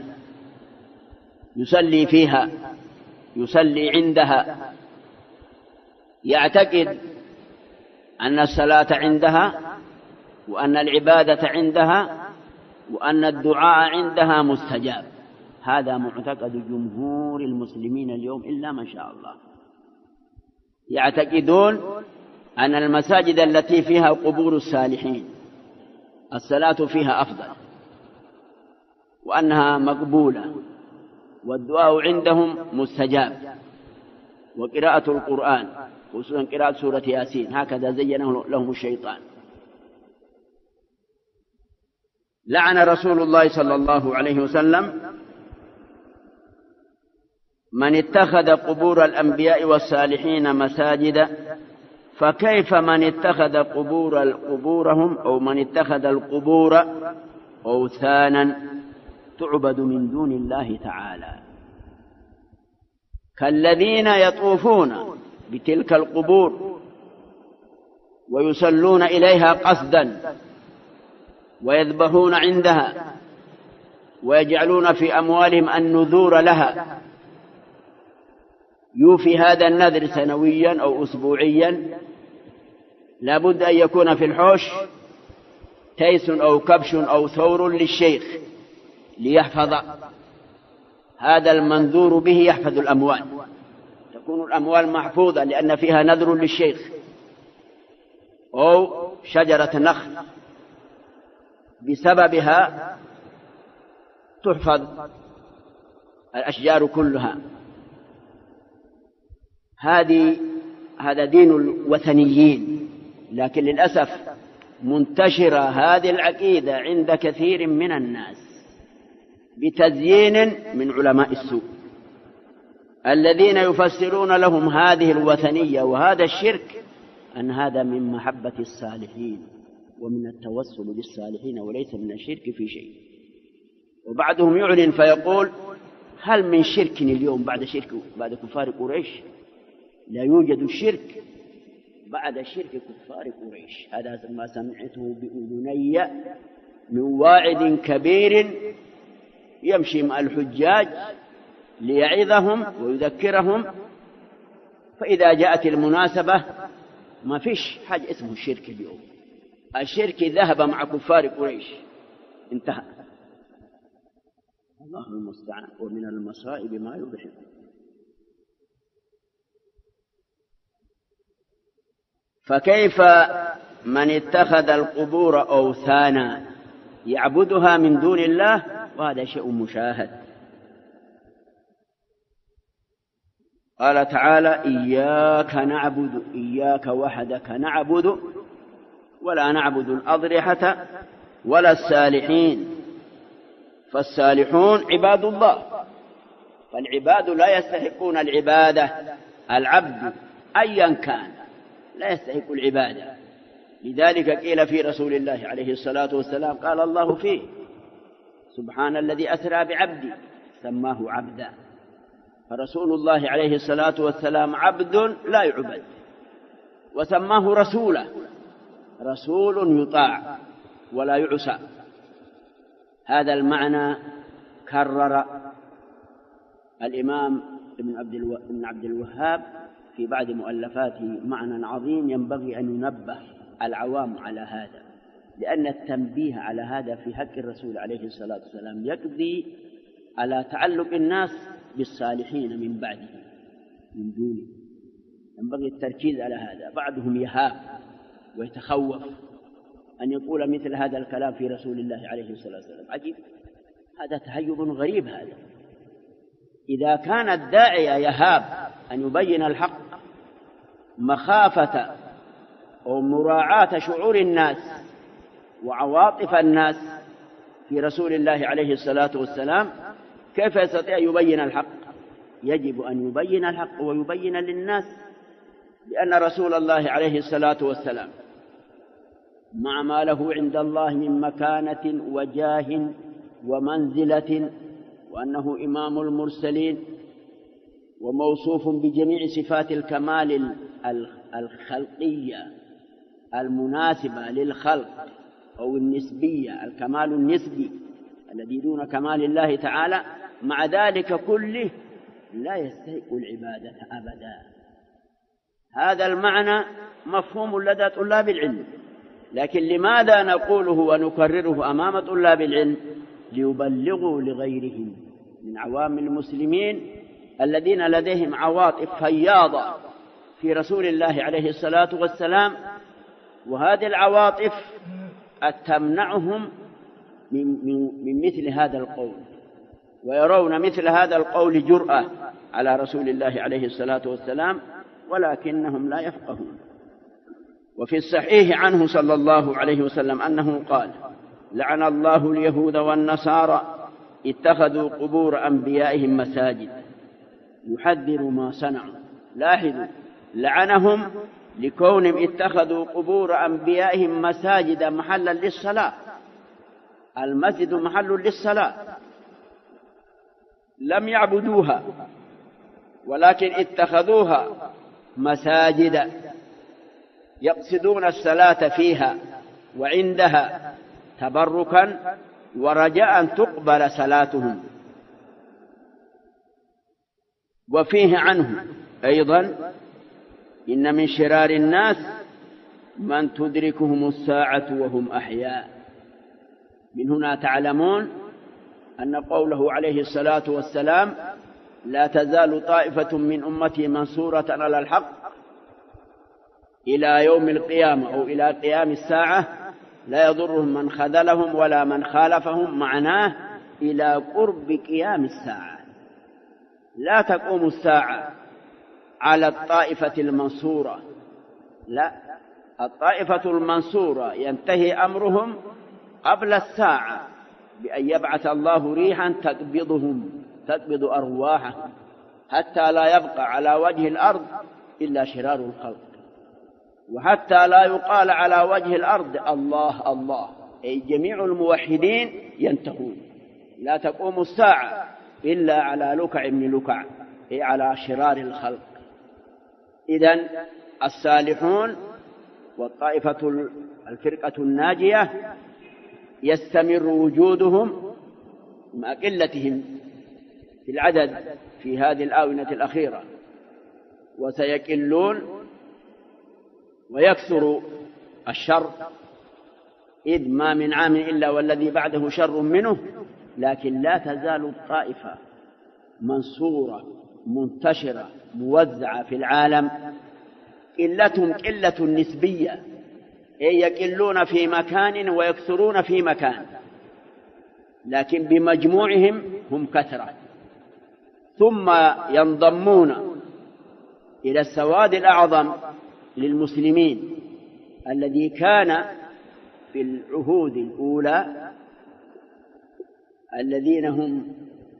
يصلي فيها، يصلي عندها، يعتقد أن الصلاة عندها وأن العبادة عندها وأن الدعاء عندها مستجاب. هذا معتقد جمهور المسلمين اليوم إلا ما شاء الله. يعتقدون أن المساجد التي فيها قبور الصالحين الصلاة فيها أفضل، وأنها مقبولة، والدعاء عندهم مستجاب، وقراءة القرآن خصوصا قراءة سورة ياسين هكذا زينه لهم الشيطان. لعن رسول الله صلى الله عليه وسلم من اتخذ قبور الأنبياء والصالحين مساجدا، فكيف من اتخذ قبورهم أو من اتخذ القبور أوثانا تعبد من دون الله تعالى، كالذين يطوفون بتلك القبور ويصلون إليها قصدا ويذبحون عندها ويجعلون في أموالهم النذور لها، يوفي هذا النذر سنويا أو أسبوعيا، لا بد أن يكون في الحوش تيس أو كبش أو ثور للشيخ ليحفظ هذا المنذور به، يحفظ الأموال، تكون الأموال محفوظة لأن فيها نذر للشيخ، أو شجرة نخل بسببها تحفظ الأشجار كلها. هذا دين الوثنيين، لكن للأسف منتشرة هذه العقيدة عند كثير من الناس بتزيين من علماء السوء. الذين يفسرون لهم هذه الوثنية وهذا الشرك أن هذا من محبة الصالحين ومن التوسل بالصالحين وليس من الشرك في شيء. وبعضهم يعلن فيقول: هل من شرك اليوم بعد كفار قريش؟ لا يوجد شرك بعد شرك كفار قريش. هذا ما سمعته بأذني من واعظ كبير يمشي مع الحجاج ليعظهم ويذكرهم، فإذا جاءت المناسبة ما فيش حاجة اسمه الشرك اليوم. الشرك ذهب مع كفار قريش، انتهى. الله المستعان. ومن المصائب ما يضحك. فكيف من اتخذ القبور أوثانا يعبدها من دون الله؟ وهذا شيء مشاهد. قال تعالى: إياك نعبد، إياك وحدك نعبد ولا نعبد الأضرحة ولا الصالحين. فالصالحون عباد الله، فالعباد لا يستحقون العبادة. العبد أيا كان لا يستحق العبادة. لذلك قيل في رسول الله عليه الصلاة والسلام: قال الله فيه: سبحان الذي أسرى بعبدي، سماه عبدا. فرسول الله عليه الصلاة والسلام عبد لا يعبد، وسماه رسولا، رسول يطاع ولا يعصى. هذا المعنى كرر الإمام ابن عبد الوهاب في بعض مؤلفاته معنى عظيم ينبغي أن ينبه العوام على هذا، لأن التنبيه على هذا في حق الرسول عليه الصلاة والسلام يقضي على تعلق الناس بالصالحين من بعده من دونه. ينبغي التركيز على هذا. بعضهم يهاب ويتخوف أن يقول مثل هذا الكلام في رسول الله عليه الصلاة والسلام. عجيب، هذا تهيب غريب. هذا إذا كان الداعية يهاب أن يبين الحق مخافة أو مراعاة شعور الناس وعواطف الناس في رسول الله عليه الصلاة والسلام، كيف يستطيع أن يبين الحق؟ يجب أن يبين الحق ويبين للناس، لأن رسول الله عليه الصلاة والسلام مع ما له عند الله من مكانة وجاه ومنزلة، وأنه إمام المرسلين وموصوف بجميع صفات الكمال الخلقية المناسبة للخلق أو النسبية، الكمال النسبي الذي دون كمال الله تعالى. مع ذلك كله لا يستحق العبادة أبدا. هذا المعنى مفهوم لدى طلاب العلم، لكن لماذا نقوله ونكرره أمام طلاب العلم؟ ليبلغوا لغيرهم من عوام المسلمين الذين لديهم عواطف فياضة في رسول الله عليه الصلاة والسلام، وهذه العواطف تمنعهم من مثل هذا القول، ويرون مثل هذا القول جرأة على رسول الله عليه الصلاة والسلام، ولكنهم لا يفقهون. وفي الصحيح عنه صلى الله عليه وسلم أنه قال: لعن الله اليهود والنصارى اتخذوا قبور أنبيائهم مساجد. يحذر ما صنعوا. لاحظوا، لعنهم لكونهم اتخذوا قبور أنبيائهم مساجد محلا للصلاة. المسجد محل للصلاة، لم يعبدوها ولكن اتخذوها مساجد يقصدون الصلاة فيها وعندها تبركا ورجاء تقبل صلاتهم. وفيه عنه أيضا: إن من شرار الناس من تدركهم الساعة وهم أحياء. من هنا تعلمون أن قوله عليه الصلاة والسلام: لا تزال طائفة من أمتي منصورة على الحق إلى يوم القيامة أو إلى قيام الساعة، لا يضرهم من خذلهم ولا من خالفهم. معناه إلى قرب قيام الساعة. لا تقوم الساعة على الطائفة المنصورة، لا، الطائفة المنصورة ينتهي أمرهم قبل الساعة بأن يبعث الله ريحا تقبض أرواحهم حتى لا يبقى على وجه الأرض إلا شرار الخلق، وحتى لا يقال على وجه الأرض الله الله، أي جميع الموحدين ينتهون. لا تقوم الساعة إلا على لكع بن لكع، أي على شرار الخلق. إذن الصالحون والطائفة الفرقة الناجية يستمر وجودهم مع قلتهم في العدد في هذه الآونة الأخيرة، وسيقلون ويكثر الشر، إذ ما من عام إلا والذي بعده شر منه. لكن لا تزال الطائفة منصورة منتشرة موزعة في العالم، قلتهم قلة نسبية، أي يقلون في مكان ويكثرون في مكان، لكن بمجموعهم هم كثرة، ثم ينضمون إلى السواد الأعظم للمسلمين الذي كان في العهود الأولى، الذين هم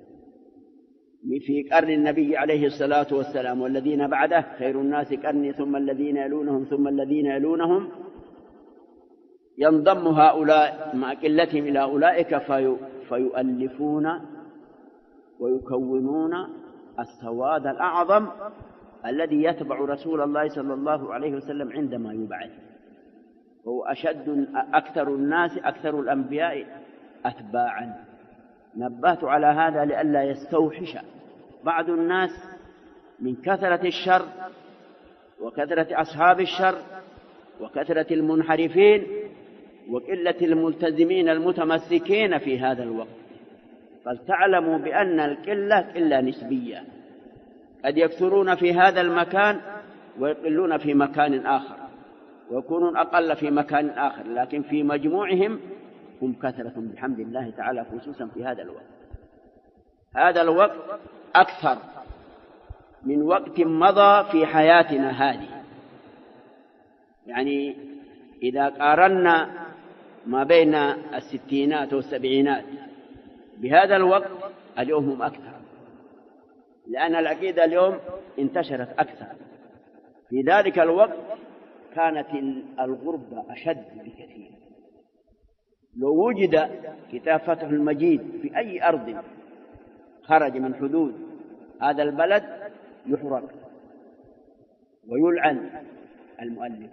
في قرن النبي عليه الصلاة والسلام والذين بعده، خير الناس قرني ثم الذين يلونهم ثم الذين يلونهم. ينضم هؤلاء مع قلتهم إلى أولئك فيؤلفون ويكونون السواد الأعظم الذي يتبع رسول الله صلى الله عليه وسلم عندما يبعث، هو أكثر الناس أكثر الأنبياء أتباعا. نبهت على هذا لئلا يستوحش بعض الناس من كثرة الشر وكثرة أصحاب الشر وكثرة المنحرفين وقلة الملتزمين المتمسكين في هذا الوقت. فلتعلموا بأن القلة قلة نسبية، قد يكثرون في هذا المكان ويقلون في مكان آخر، ويكونون أقل في مكان آخر، لكن في مجموعهم هم كثرة بحمد الله تعالى، خصوصا في هذا الوقت. هذا الوقت أكثر من وقت مضى في حياتنا هذه. يعني إذا قارنا ما بين الستينات والسبعينات بهذا الوقت، اليوم هم أكثر، لأن العقيدة اليوم انتشرت أكثر. في ذلك الوقت كانت الغربة أشد بكثير. لو وجد كتاب فتح المجيد في أي أرض خرج من حدود هذا البلد يحرق ويلعن المؤلف.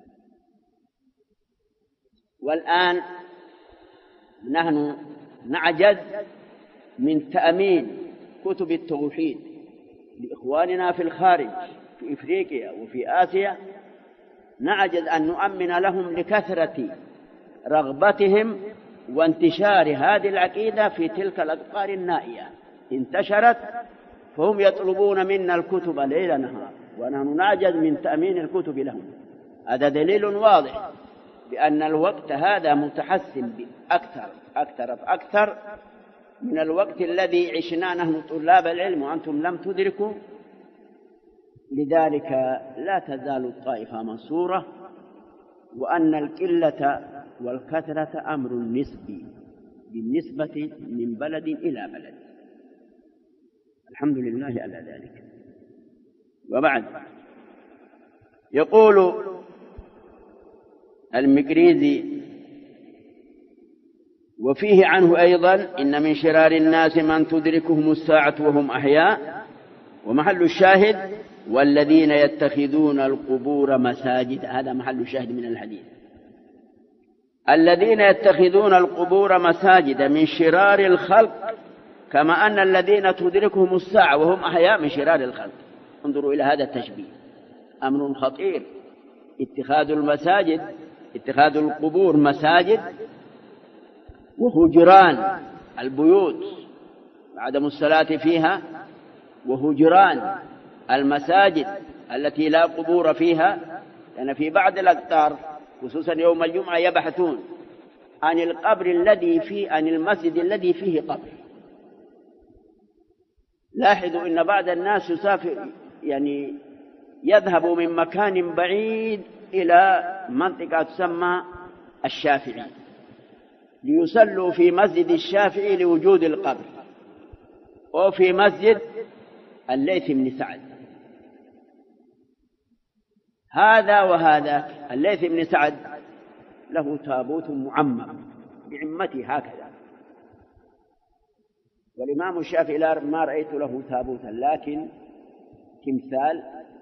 والآن نحن نعجز من تأمين كتب التوحيد لإخواننا في الخارج في إفريقيا وفي آسيا، نعجز أن نؤمن لهم لكثرة رغبتهم وانتشار هذه العقيدة في تلك الأقطار النائية. انتشرت فهم يطلبون منا الكتب ليل نهار، ونحن نعجز من تأمين الكتب لهم. هذا دليل واضح بأن الوقت هذا متحسن أكثر من الوقت الذي عشناه نحن طلاب العلم وأنتم لم تدركوا. لذلك لا تزال الطائفة منصورة، وأن القلة والكثرة أمر نسبي بالنسبة من بلد إلى بلد. الحمد لله على ذلك. وبعد، يقول المقريزي: وفيه عنه أيضا إن من شرار الناس من تدركهم الساعة وهم أحياء. ومحل الشاهد: والذين يتخذون القبور مساجد. هذا محل الشاهد من الحديث. الذين يتخذون القبور مساجد من شرار الخلق، كما أن الذين تدركهم الساعة وهم أحياء من شرار الخلق. انظروا إلى هذا التشبيه، أمر خطير. اتخاذ القبور مساجد، وهجران البيوت وعدم الصلاة فيها، وهجران المساجد التي لا قبور فيها. لأن في بعض الأقطار خصوصا يوم الجمعة يبحثون عن عن المسجد الذي فيه قبر. لاحظوا إن بعض الناس يسافر، يعني يذهب من مكان بعيد إلى منطقة تسمى الشافعي ليصلوا في مسجد الشافعي لوجود القبر، وفي مسجد الليث بن سعد. هذا وهذا. الليث بن سعد له تابوت معمم بعمته هكذا، والإمام الشافعي ما رأيت له تابوتا، لكن تمثال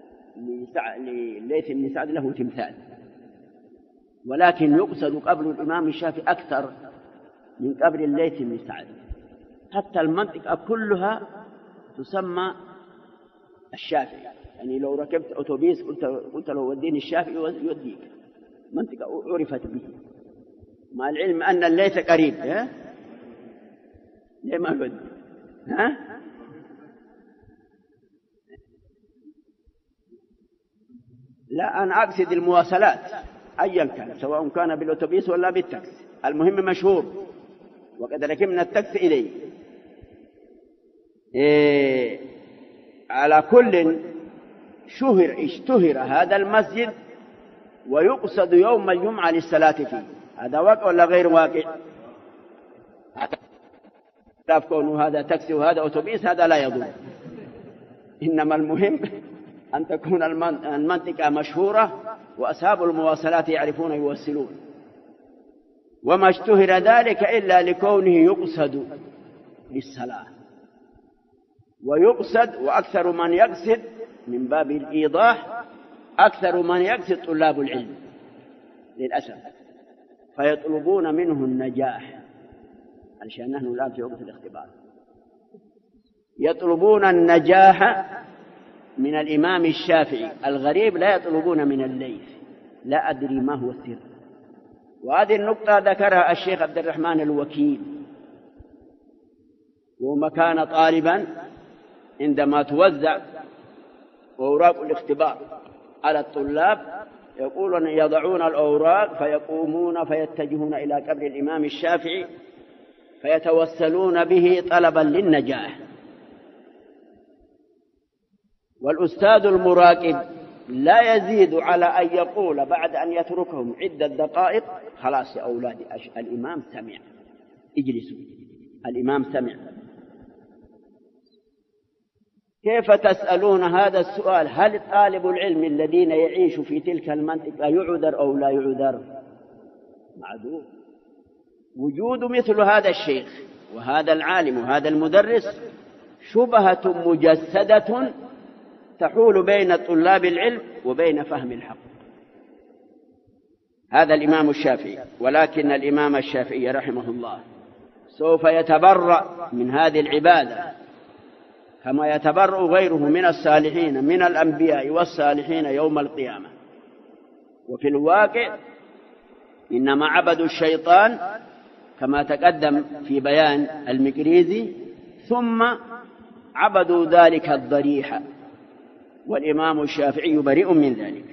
لليث بن سعد له تمثال، ولكن يقصد قبر الإمام الشافعي أكثر من قبر الليث بن سعد. حتى المنطقة كلها تسمى الشافعي، يعني لو ركبت أوتوبيس قلت له وديني الشافعي يوديك، منطقة عرفت به، مع العلم أن الليث قريب. ليه ما يودي؟ لا، أنا أقصد المواصلات أيا كان، سواء كان بالأوتوبيس ولا بالتاكسي، المهم مشهور، وقد ركبنا التاكسي إليه. على كل اشتهر هذا المسجد ويقصد يوم الجمعة للصلاة فيه. هذا واقع ولا غير واقع؟ لا كونه هذا تاكسي وهذا أوتوبيس هذا لا يضر، إنما المهم أن تكون المنطقة مشهورة وأصحاب المواصلات يعرفون يوصلون. وما اشتهر ذلك إلا لكونه يقصد للصلاة، ويقصد، وأكثر من يقصد من باب الإيضاح أكثر من يقصد طلاب العلم للأسف، فيطلبون منه النجاح، علشان نحن الآن في وقت الاختبار، يطلبون النجاح من الإمام الشافعي. الغريب لا يطلبون من الليث، لا أدري ما هو السر. وهذه النقطة ذكرها الشيخ عبد الرحمن الوكيل، وما كان طالبا عندما توزع أوراق الاختبار على الطلاب يقولون يضعون الأوراق فيقومون فيتجهون إلى قبر الإمام الشافعي فيتوسلون به طلبا للنجاح. والأستاذ المراقب لا يزيد على أن يقول بعد أن يتركهم عدة دقائق: خلاص يا أولادي الإمام سمع، اجلسوا، الإمام سمع. كيف تسألون هذا السؤال؟ هل طالب العلم الذين يعيش في تلك المنطقة يعذر أو لا يعذر؟ معذور. وجود مثل هذا الشيخ وهذا العالم وهذا المدرس شبهة مجسدة تحول بين طلاب العلم وبين فهم الحق. هذا الإمام الشافعي، ولكن الإمام الشافعي رحمه الله سوف يتبرأ من هذه العبادة كما يتبرأ غيره من الصالحين من الأنبياء والصالحين يوم القيامة. وفي الواقع إنما عبدوا الشيطان كما تقدم في بيان المقريزي، ثم عبدوا ذلك الضريح، والإمام الشافعي بريء من ذلك.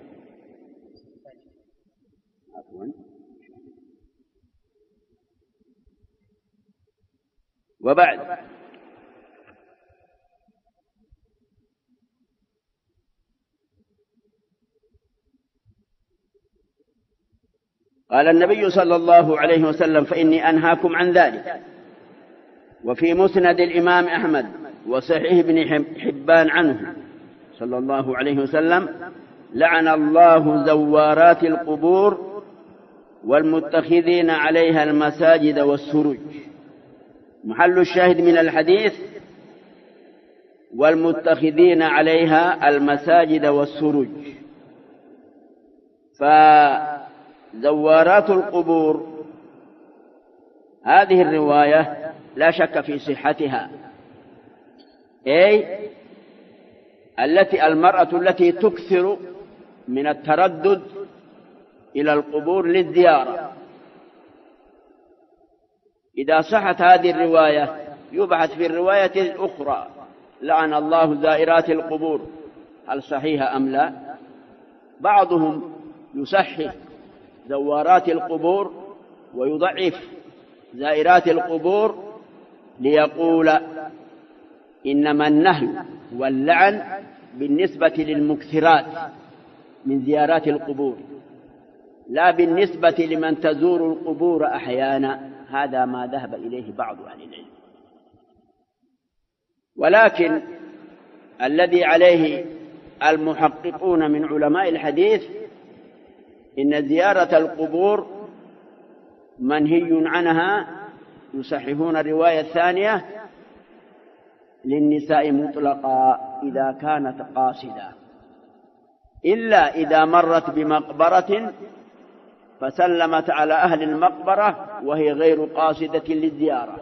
وبعد، قال النبي صلى الله عليه وسلم: فإني أنهاكم عن ذلك. وفي مسند الإمام أحمد وصحيح ابن حبان عنه صلى الله عليه وسلم: لعن الله زوارات القبور والمتخذين عليها المساجد والسروج. محل الشاهد من الحديث: والمتخذين عليها المساجد والسروج. فزوارات القبور هذه الرواية لا شك في صحتها، أي المرأة التي تكثر من التردد إلى القبور للزيارة. إذا صحت هذه الرواية يبحث في الرواية الأخرى: لعن الله زائرات القبور، هل صحيحة أم لا؟ بعضهم يصحح زوارات القبور ويضعف زائرات القبور ليقول إنما النهي واللعن بالنسبة للمكثرات من زيارات القبور، لا بالنسبة لمن تزور القبور أحيانا. هذا ما ذهب إليه بعض أهل العلم. ولكن الذي عليه المحققون من علماء الحديث إن زيارة القبور منهي عنها، يصححون الرواية الثانية للنساء مطلقا إذا كانت قاصدة، إلا إذا مرت بمقبرة فسلمت على أهل المقبرة وهي غير قاصدة للزيارة.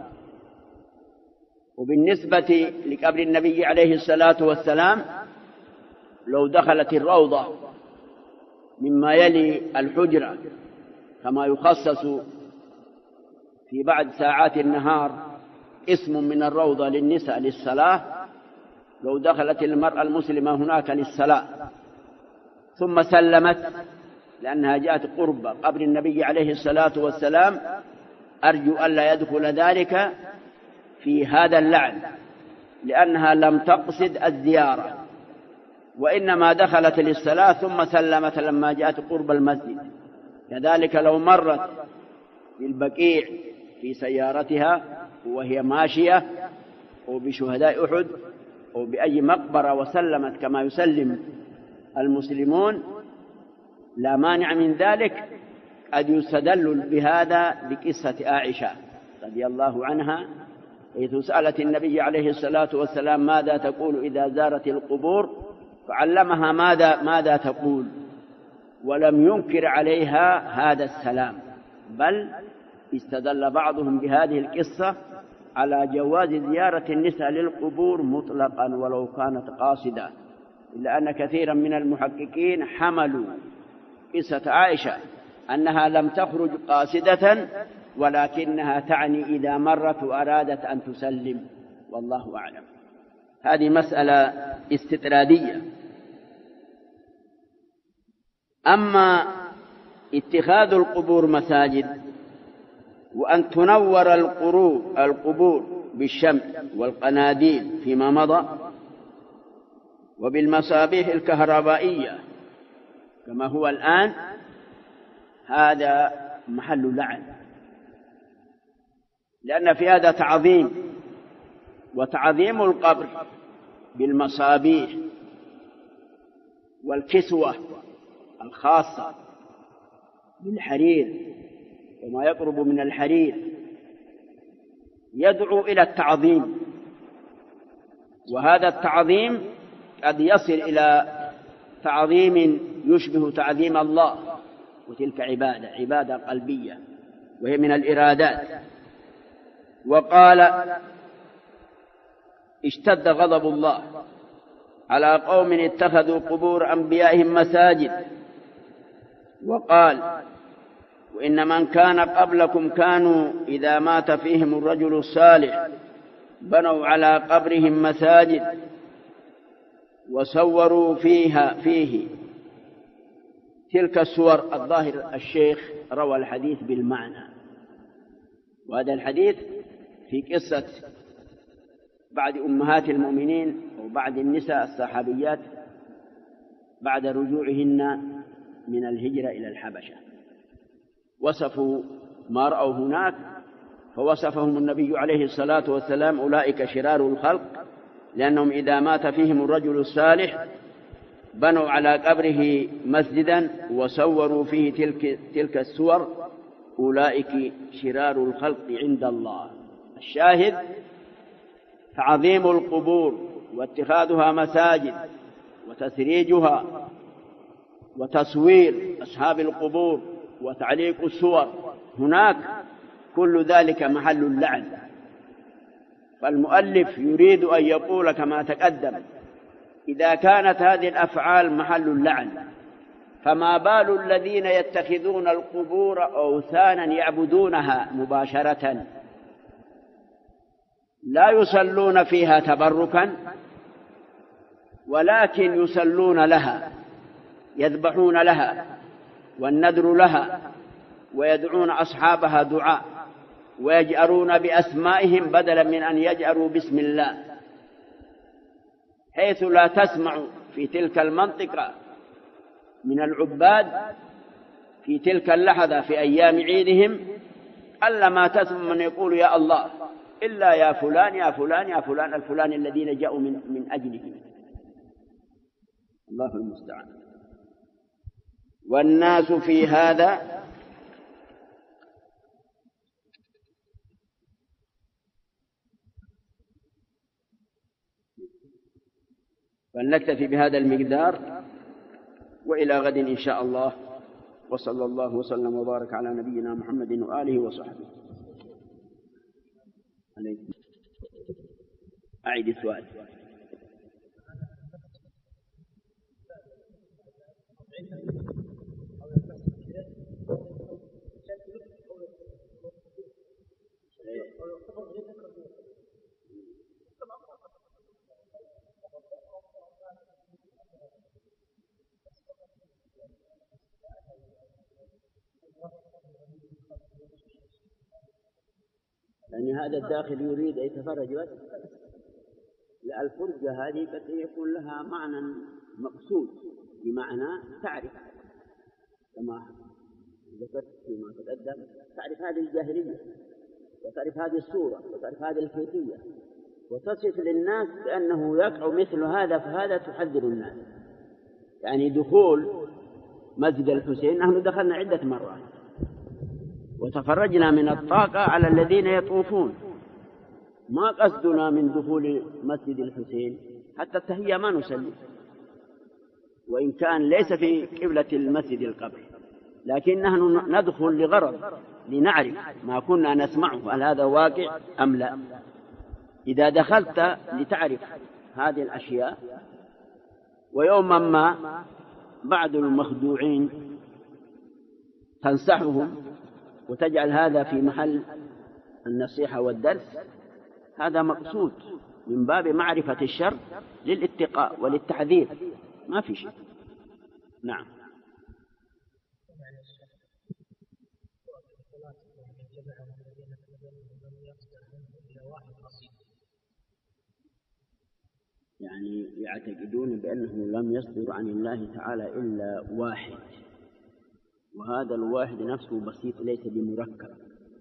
وبالنسبة لقبر النبي عليه الصلاة والسلام لو دخلت الروضة مما يلي الحجرة كما يخصص في بعض ساعات النهار اسم من الروضة للنساء للصلاة، لو دخلت المرأة المسلمة هناك للصلاة ثم سلمت لأنها جاءت قرب قبر النبي عليه الصلاة والسلام، أرجو ألا يدخل ذلك في هذا اللعن، لأنها لم تقصد الزيارة وإنما دخلت للصلاة ثم سلمت لما جاءت قرب المسجد. كذلك لو مرت بالبقيع في سيارتها وهي ماشية أو بشهداء أحد أو بأي مقبرة وسلمت كما يسلم المسلمون لا مانع من ذلك. قد يستدل بهذا بقصة عائشة رضي الله عنها حيث سألت النبي عليه الصلاة والسلام ماذا تقول إذا زارت القبور، فعلمها ماذا تقول، ولم ينكر عليها هذا السلام، بل استدل بعضهم بهذه القصة على جواز زيارة النساء للقبور مطلقا ولو كانت قاصدة، إلا أن كثيرا من المحققين حملوا قصة عائشة أنها لم تخرج قاصدة ولكنها تعني إذا مرت وأرادت أن تسلم، والله أعلم. هذه مسألة استطرادية. أما اتخاذ القبور مساجد وأن تنور القبور بالشمع والقناديل فيما مضى وبالمصابيح الكهربائية كما هو الآن، هذا محل لعن، لأن في هذا تعظيم، وتعظيم القبر بالمصابيح والكسوة الخاصة بالحرير وما يقرب من الحرير يدعو إلى التعظيم، وهذا التعظيم قد يصل إلى تعظيم يشبه تعظيم الله، وتلك عبادة قلبية وهي من الإرادات. وقال اشتد غضب الله على قوم اتخذوا قبور أنبيائهم مساجد، وقال وإن من كان قبلكم كانوا إذا مات فيهم الرجل الصالح بنوا على قبرهم مساجد وصوروا فيه تلك الصور. الظاهر الشيخ روى الحديث بالمعنى، وهذا الحديث في قصة بعد أمهات المؤمنين وبعد النساء الصحابيات بعد رجوعهن من الهجرة إلى الحبشة، وصفوا ما رأوا هناك، فوصفهم النبي عليه الصلاة والسلام أولئك شرار الخلق، لأنهم إذا مات فيهم الرجل الصالح بنوا على قبره مسجدا وصوروا فيه تلك الصور، أولئك شرار الخلق عند الله. الشاهد تعظيم القبور واتخاذها مساجد وتسريجها وتصوير أصحاب القبور وتعليق الصور هناك، كل ذلك محل اللعن. فالمؤلف يريد أن يقول كما تقدم إذا كانت هذه الأفعال محل اللعن، فما بال الذين يتخذون القبور أوثانا يعبدونها مباشرة، لا يصلون فيها تبركا ولكن يصلون لها، يذبحون لها والنذر لها، ويدعون أصحابها دعاء، ويجأرون بأسمائهم بدلا من أن يجأروا باسم الله، حيث لا تسمع في تلك المنطقة من العباد في تلك اللحظة في أيام عيدهم ألا ما تسمع من يقول يا الله إلا يا فلان يا فلان يا فلان الفلان الذين جاءوا من أجله، الله المستعان. والناس في هذا فلنكتفي بهذا المقدار، وإلى غد إن شاء الله، وصلى الله وسلم وبارك على نبينا محمد وآله وصحبه. أعيد السؤال. يعني هذا الداخل يريد أن يتفرج بس. لا، الفرجة هذه قد يكون لها معنى مقصود، بمعنى تعرف، كما ذكرت فيما تقدم، تعرف هذه الجاهلية، وتعرف هذه الصورة، وتعرف هذه الكيفية، وتصف للناس بأنه يقع مثل هذا، فهذا تحذر الناس. يعني دخول مسجد الحسين، نحن دخلنا عدة مرات وتفرجنا من الطاقة على الذين يطوفون، ما قصدنا من دخول مسجد الحسين حتى التحية ما نسلم، وإن كان ليس في قبلة المسجد القبر، لكن نحن ندخل لغرض، لنعرف ما كنا نسمعه هل هذا واقع أم لا. إذا دخلت لتعرف هذه الأشياء، ويوما ما بعض المخدوعين تنصحهم وتجعل هذا في محل النصيحة والدرس، هذا مقصود من باب معرفة الشر للاتقاء وللتحذير، ما في شيء. نعم. يعني يعتقدون بأنه لم يصدر عن الله تعالى إلا واحد، وهذا الواحد نفسه بسيط ليس بمركب،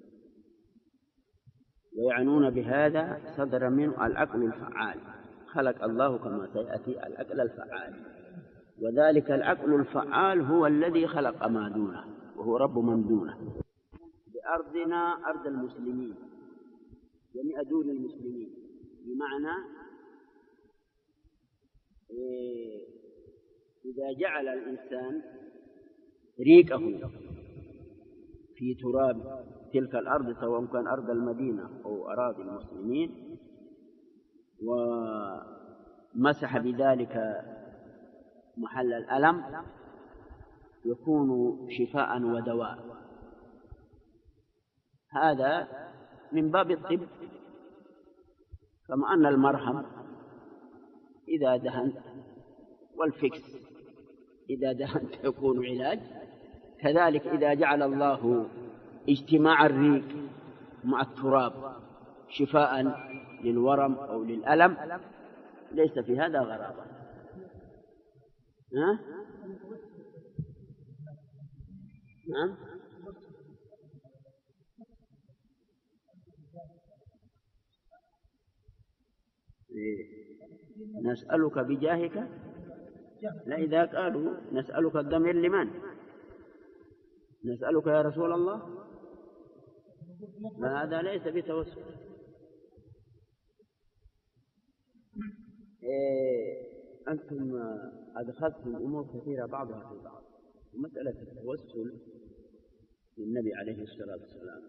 ويعنون بهذا صدر منه العقل الفعال. خلق الله كما سيأتي العقل الفعال، وذلك العقل الفعال هو الذي خلق ما دونه، وهو رب من دونه. بأرضنا أرض المسلمين، جميع دون المسلمين، بمعنى إذا جعل الإنسان ريقه في تراب تلك الأرض، سواء كان أرض المدينة أو أراضي المسلمين، ومسح بذلك محل الألم، يكون شفاء ودواء. هذا من باب الطب، كما أن المرهم إذا دهنت والفكس إذا دهنت يكون علاج، كذلك إذا جعل الله اجتماع الريق مع التراب شفاء للورم أو للألم، ليس في هذا غرابة. نعم. نسألك بجاهك، لا، إذا قالوا نسألك الضمير لمن؟ نسألك يا رسول الله، فهذا ليس بتوسل. أنتم أدخلتم أمور كثيرة بعضها في بعض. مسألة التوسل للنبي عليه الصلاة والسلام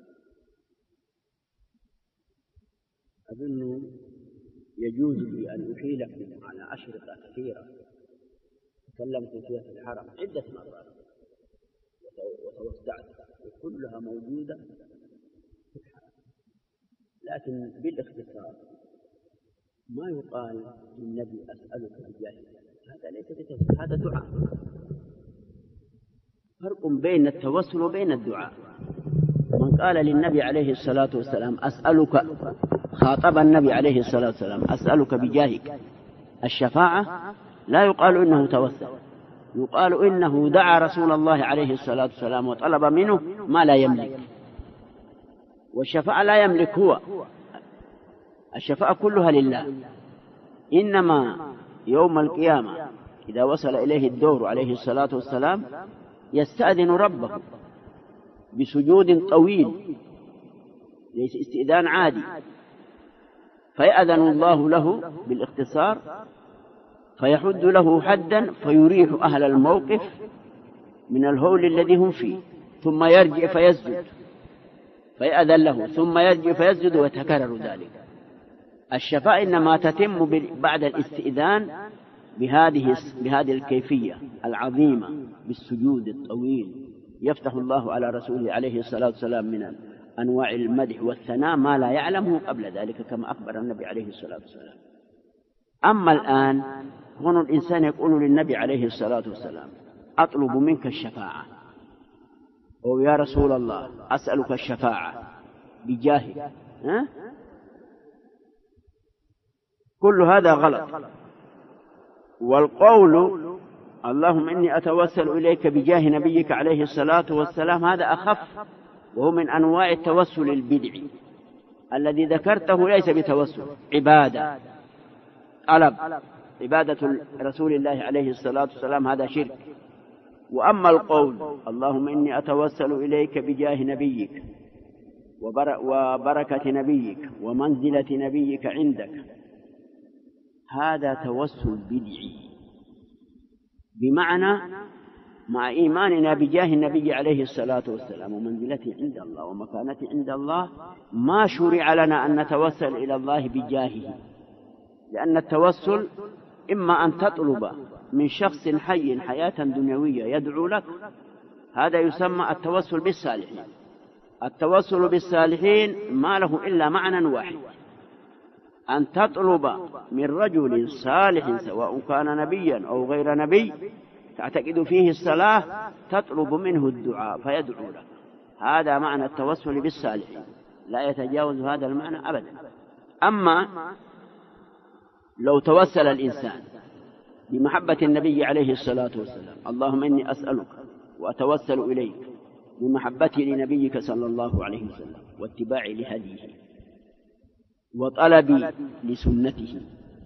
أظن يجوز لي أن أحيلكم على أشرطة كثيرة تكلمت فيها في الحرم عدة مرات وتوسعت، وكلها موجودة في الحرم، لكن بالاختصار ما يقال للنبي أسألك بجاهك، هذا ليس بتوسل، هذا دعاء. فرق بين التوسل وبين الدعاء. من قال للنبي عليه الصلاة والسلام أسألك، خاطب النبي عليه الصلاة والسلام أسألك بجاهك الشفاعة، لا يقال إنه توسل، يقال إنه دعا رسول الله عليه الصلاة والسلام وطلب منه ما لا يملك. والشفاعة لا يملك هو، الشفاعة كلها لله، إنما يوم القيامة إذا وصل إليه الدور عليه الصلاة والسلام يستأذن ربه بسجود طويل، ليس استئذان عادي، فيأذن الله له بالاختصار فيحد له حدا فيريح أهل الموقف من الهول الذي هم فيه، ثم يرجع فيسجد فيأذن له، ثم يرجع فيسجد ويتكرر ذلك. الشفاعة إنما تتم بعد الاستئذان بهذه الكيفية العظيمة بالسجود الطويل. يفتح الله على رسوله عليه الصلاة والسلام من أنواع المدح والثناء ما لا يعلمه قبل ذلك كما أخبر النبي عليه الصلاة والسلام. أما الآن هنا الإنسان يقول للنبي عليه الصلاة والسلام أطلب منك الشفاعة، أو يا رسول الله أسألك الشفاعة بجاهك، كل هذا غلط. والقول اللهم إني أتوسل إليك بجاه نبيك عليه الصلاة والسلام هذا أخف، وهو من أنواع التوسل البدعي. الذي ذكرته ليس بتوسل، عبادة طلب، عبادة رسول الله عليه الصلاة والسلام هذا شرك. وأما القول اللهم إني أتوسل إليك بجاه نبيك وبركة نبيك ومنزلة نبيك عندك، هذا توسل بدعي، بمعنى مع إيماننا بجاه النبي عليه الصلاة والسلام ومنزلته عند الله ومكانته عند الله ما شرع لنا أن نتوسل إلى الله بجاهه، لأن التوسل إما أن تطلب من شخص حي حياة دنيوية يدعو لك، هذا يسمى التوسل بالصالحين. التوسل بالصالحين ما له إلا معنى واحد، أن تطلب من رجل صالح سواء كان نبيا أو غير نبي تعتقد فيه الصلاة، تطلب منه الدعاء فيدعو لك، هذا معنى التوسل بالصالحين، لا يتجاوز هذا المعنى أبدا. أما لو توسل الإنسان بمحبة النبي عليه الصلاة والسلام، اللهم إني أسألك وأتوسل إليك بمحبتي لنبيك صلى الله عليه وسلم واتباعي لهديه وطلبي لسنته،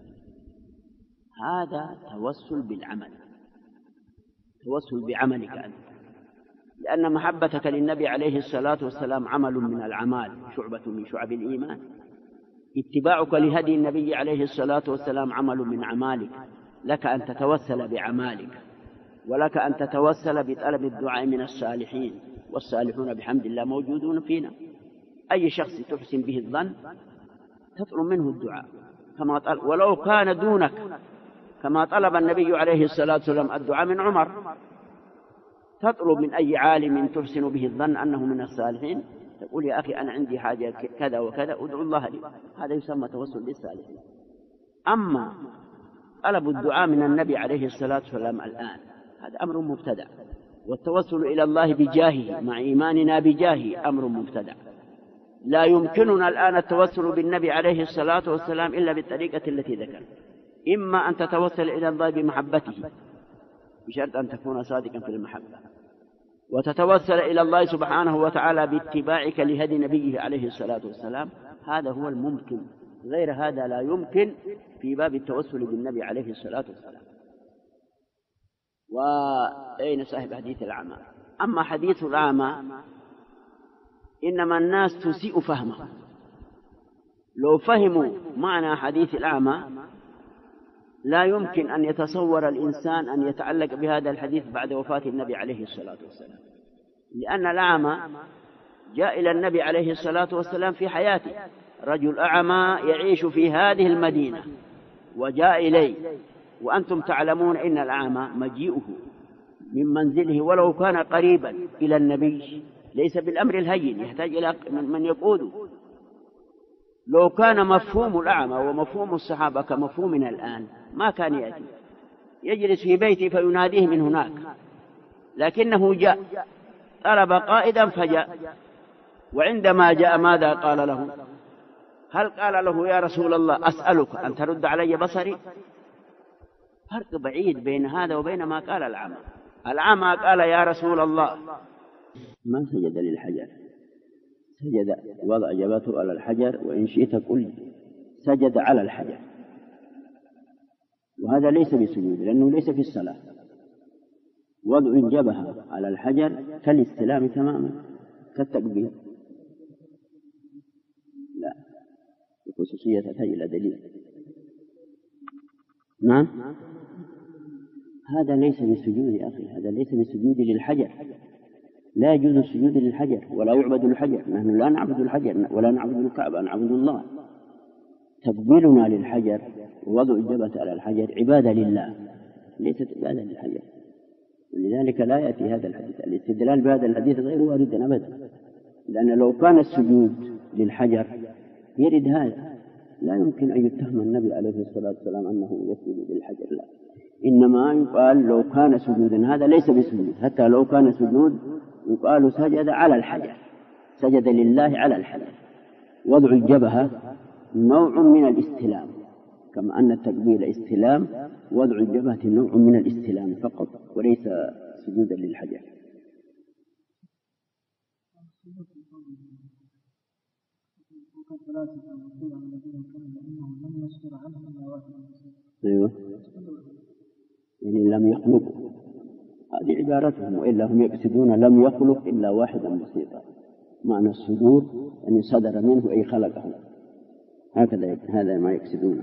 هذا توسل بالعمل، توسل بعملك أنت، لأن محبتك للنبي عليه الصلاة والسلام عمل من الأعمال، شعبة من شعب الإيمان. اتباعك لهدي النبي عليه الصلاة والسلام عمل من أعمالك، لك أن تتوسل بعمالك، ولك أن تتوسل بطلب الدعاء من الصالحين، والصالحون بحمد الله موجودون فينا. أي شخص تحسن به الظن تطلب منه الدعاء كما طلب، ولو كان دونك، كما طلب النبي عليه الصلاة والسلام الدعاء من عمر، تطلب من أي عالم تحسن به الظن أنه من الصالحين، تقول يا أخي أنا عندي حاجة كذا وكذا أدعو الله لي، هذا يسمى توسل بالصالحين. أما طلب الدعاء من النبي عليه الصلاة والسلام الآن هذا أمر مبتدع، والتوسل إلى الله بجاهه مع إيماننا بجاهه أمر مبتدع. لا يمكننا الآن التوسل بالنبي عليه الصلاة والسلام إلا بالطريقة التي ذكرت، إما أن تتوسل إلى الله بمحبته بشرط أن تكون صادقا في المحبة، وتتوسل إلى الله سبحانه وتعالى باتباعك لهدي نبيه عليه الصلاة والسلام، هذا هو الممكن، غير هذا لا يمكن في باب التوسل بالنبي عليه الصلاة والسلام. وأين صاحب حديث الأعمى؟ أما حديث الأعمى إنما الناس تسيء فهمه، لو فهموا معنى حديث الأعمى لا يمكن أن يتصور الإنسان أن يتعلق بهذا الحديث بعد وفاة النبي عليه الصلاة والسلام، لأن الأعمى جاء إلى النبي عليه الصلاة والسلام في حياته، رجل أعمى يعيش في هذه المدينة وجاء إليه، وأنتم تعلمون إن الأعمى مجيئه من منزله ولو كان قريبا إلى النبي ليس بالأمر الهين، يحتاج إلى من يقوده. لو كان مفهوم الأعمى ومفهوم الصحابة كمفهومنا الآن ما كان يأتي، يجلس في بيته فيناديه من هناك، لكنه جاء طلب قائدا فجاء، وعندما جاء ماذا قال له؟ هل قال له يا رسول الله أسألك أن ترد علي بصري؟ فرق بعيد بين هذا وبين ما قال الأعمى. الأعمى قال يا رسول الله، ما سجد للحجر، سجد وضع جبهته على الحجر، وإن شئت قل سجد على الحجر. وهذا ليس بسجود لأنه ليس في الصلاة. وضع الجبهة على الحجر كالاستلام تماما كالتقبيل، لا، الخصوصية تحتاج إلى دليل. نعم، هذا ليس بسجود يا أخي، هذا ليس بسجود للحجر، لا يجوز السجود للحجر ولا يعبد الحجر. نحن لا نعبد الحجر ولا نعبد الكعبة، نعبد الله. تقبيلنا للحجر ووضع الجبهة على الحجر عبادة لله، ليست عبادة للحجر. ولذلك لا يأتي هذا الحديث، الاستدلال بهذا الحديث غير وارد أبدا، لأن لو كان السجود للحجر يرد هذا، لا يمكن أن يتهم النبي عليه الصلاة والسلام أنه يسجد للحجر، لا، إنما يقال لو كان سجودا، هذا ليس بسجود، حتى لو كان سجود يقال سجد على الحجر، سجد لله على الحجر. وضع الجبهة نوع من الاستلام، كما أن التقبيل استلام، وضع الجبهة نوع من الاستلام فقط وليس سجودا للحجر. أيوة، يعني لم يخلقوا، هذه عبارتهم، وإلا هم يقصدون لم يخلق إلا واحدا بسيطا. معنى الصدور أن يعني صدر منه أي خلقه، هكذا، هذا ما يقصدونه.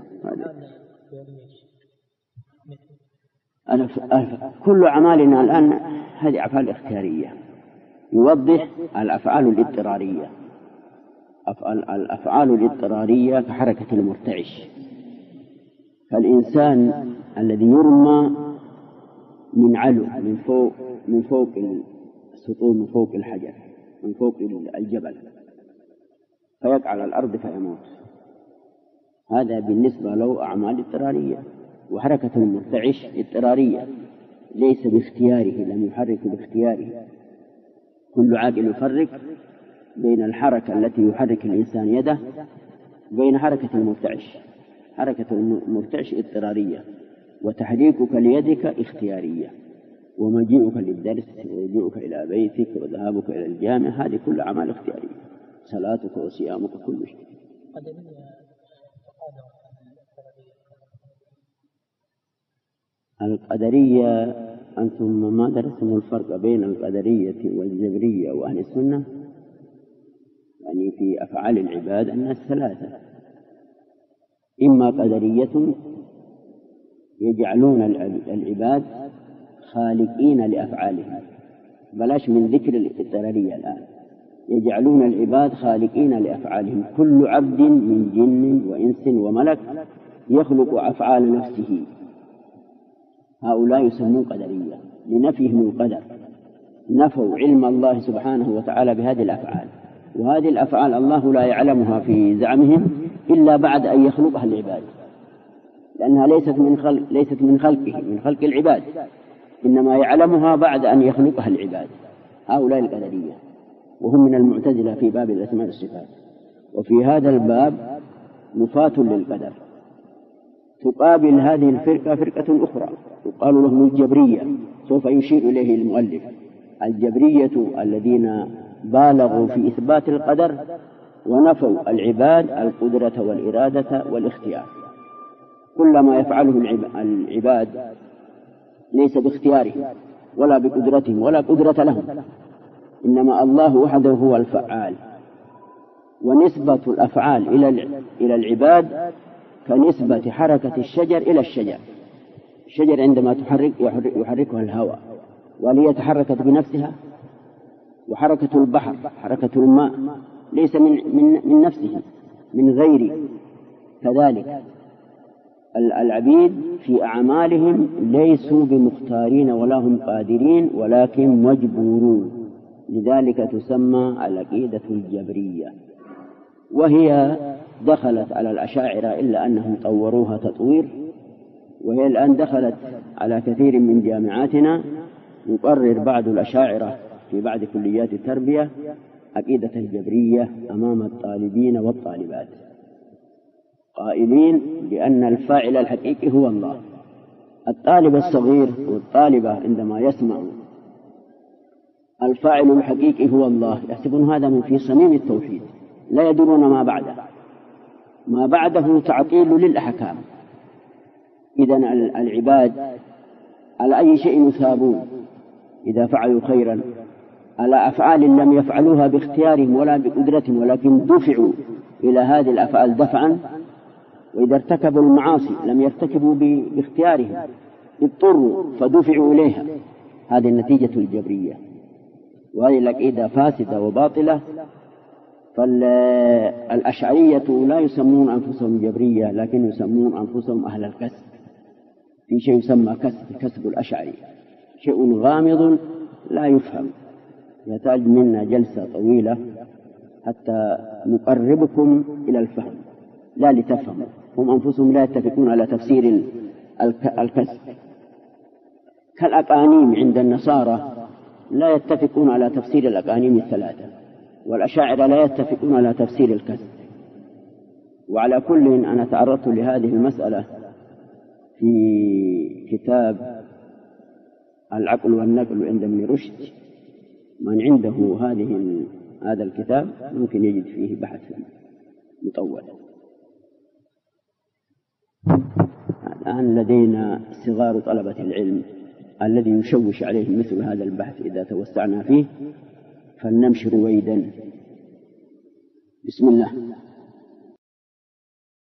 كل أعمالنا الآن هذه أفعال اختيارية، يوضح الأفعال الاضطرارية. الأفعال الاضطرارية كحركة المرتعش، فالإنسان الذي يرمى من علو، من فوق السطوح، من فوق الحجر، من فوق الجبل، فيقع على الأرض فيموت، هذا بالنسبة له أعمال اضطرارية. وحركة المرتعش اضطرارية، ليس باختياره، لم يحرك باختياره. كل عاقل يفرق بين الحركة التي يحرك الإنسان يده وبين حركة المرتعش. حركة المرتعش اضطرارية، وتحريكك ليدك اختيارية، ومجيئك للدرس ومجيئك إلى بيتك وذهابك إلى الجامع هذه كل أعمال اختيارية، صلاتك وصيامك كل شيء. القدرية، أنتم ما درستم الفرق بين القدرية والجبرية وأهل السنة؟ يعني في أفعال العباد الناس ثلاثة: إما قدرية يجعلون العباد خالقين لأفعالهم، بلاش من ذكر الاضطرارية الآن، يجعلون العباد خالقين لأفعالهم، كل عبد من جن وإنس وملك يخلق أفعال نفسه، هؤلاء يسمون قدرية لنفيهم القدر، نفوا علم الله سبحانه وتعالى بهذه الأفعال، وهذه الأفعال الله لا يعلمها في زعمهم إلا بعد أن يخلقها العباد، لأنها ليست من خلقه، من خلق العباد، إنما يعلمها بعد أن يخلقها العباد. هؤلاء القدرية، وهم من المعتزلة في باب الأسماء والصفات. وفي هذا الباب نفاة للقدر. تقابل هذه الفرقة فرقة أخرى يقال لهم الجبرية، سوف يشير إليه المؤلف. الجبرية الذين بالغوا في إثبات القدر ونفوا العباد القدرة والإرادة والاختيار. كل ما يفعله العباد ليس باختيارهم ولا بقدرتهم ولا قدرة لهم، إنما الله وحده هو الفعال. ونسبة الأفعال إلى العباد كنسبة حركة الشجر إلى الشجر. الشجر عندما يحركها الهواء وهي تحركت بنفسها، وحركة البحر حركة الماء ليس من نفسه، من غيره. كذلك العبيد في أعمالهم ليسوا بمختارين ولا هم قادرين، ولكن مجبورون، لذلك تسمى العقيدة الجبرية. وهي دخلت على الأشاعرة إلا أنهم طوروها تطوير، وهي الآن دخلت على كثير من جامعاتنا. يقرر بعض الأشاعرة في بعض كليات التربية عقيدة الجبرية أمام الطالبين والطالبات، قائلين بأن الفاعل الحقيقي هو الله. الطالب الصغير والطالبة عندما يسمع الفاعل الحقيقي هو الله يحسبون هذا من في صميم التوحيد، لا يدرون ما بعده. ما بعده تعطيل للأحكام، إذن العباد على أي شيء يثابون إذا فعلوا خيرا؟ على أفعال لم يفعلوها باختيارهم ولا بقدرتهم، ولكن دفعوا إلى هذه الأفعال دفعا. وإذا ارتكبوا المعاصي لم يرتكبوا باختيارهم، اضطروا فدفعوا إليها. هذه النتيجة الجبرية، وهذه العقيدة فاسدة وباطلة. فالأشعرية لا يسمون أنفسهم جبرية، لكن يسمون أنفسهم أهل الكسب. في شيء يسمى كسب الأشعري، شيء غامض لا يفهم، يحتاج منا جلسة طويلة حتى نقربكم إلى الفهم لا لتفهموا. هم أنفسهم لا يتفقون على تفسير الكسب، كالأقانيم عند النصارى لا يتفقون على تفسير الأقانيم الثلاثة، والأشاعرة لا يتفقون على تفسير الكسب. وعلى كل أنا تعرضت لهذه المسألة في كتاب العقل والنقل عند ابن رشد. من عنده هذا الكتاب ممكن يجد فيه بحث مطول. الآن لدينا صغار طلبة العلم الذي يشوش عليهم مثل هذا البحث إذا توسعنا فيه، فلنمشي رويدا. بسم الله.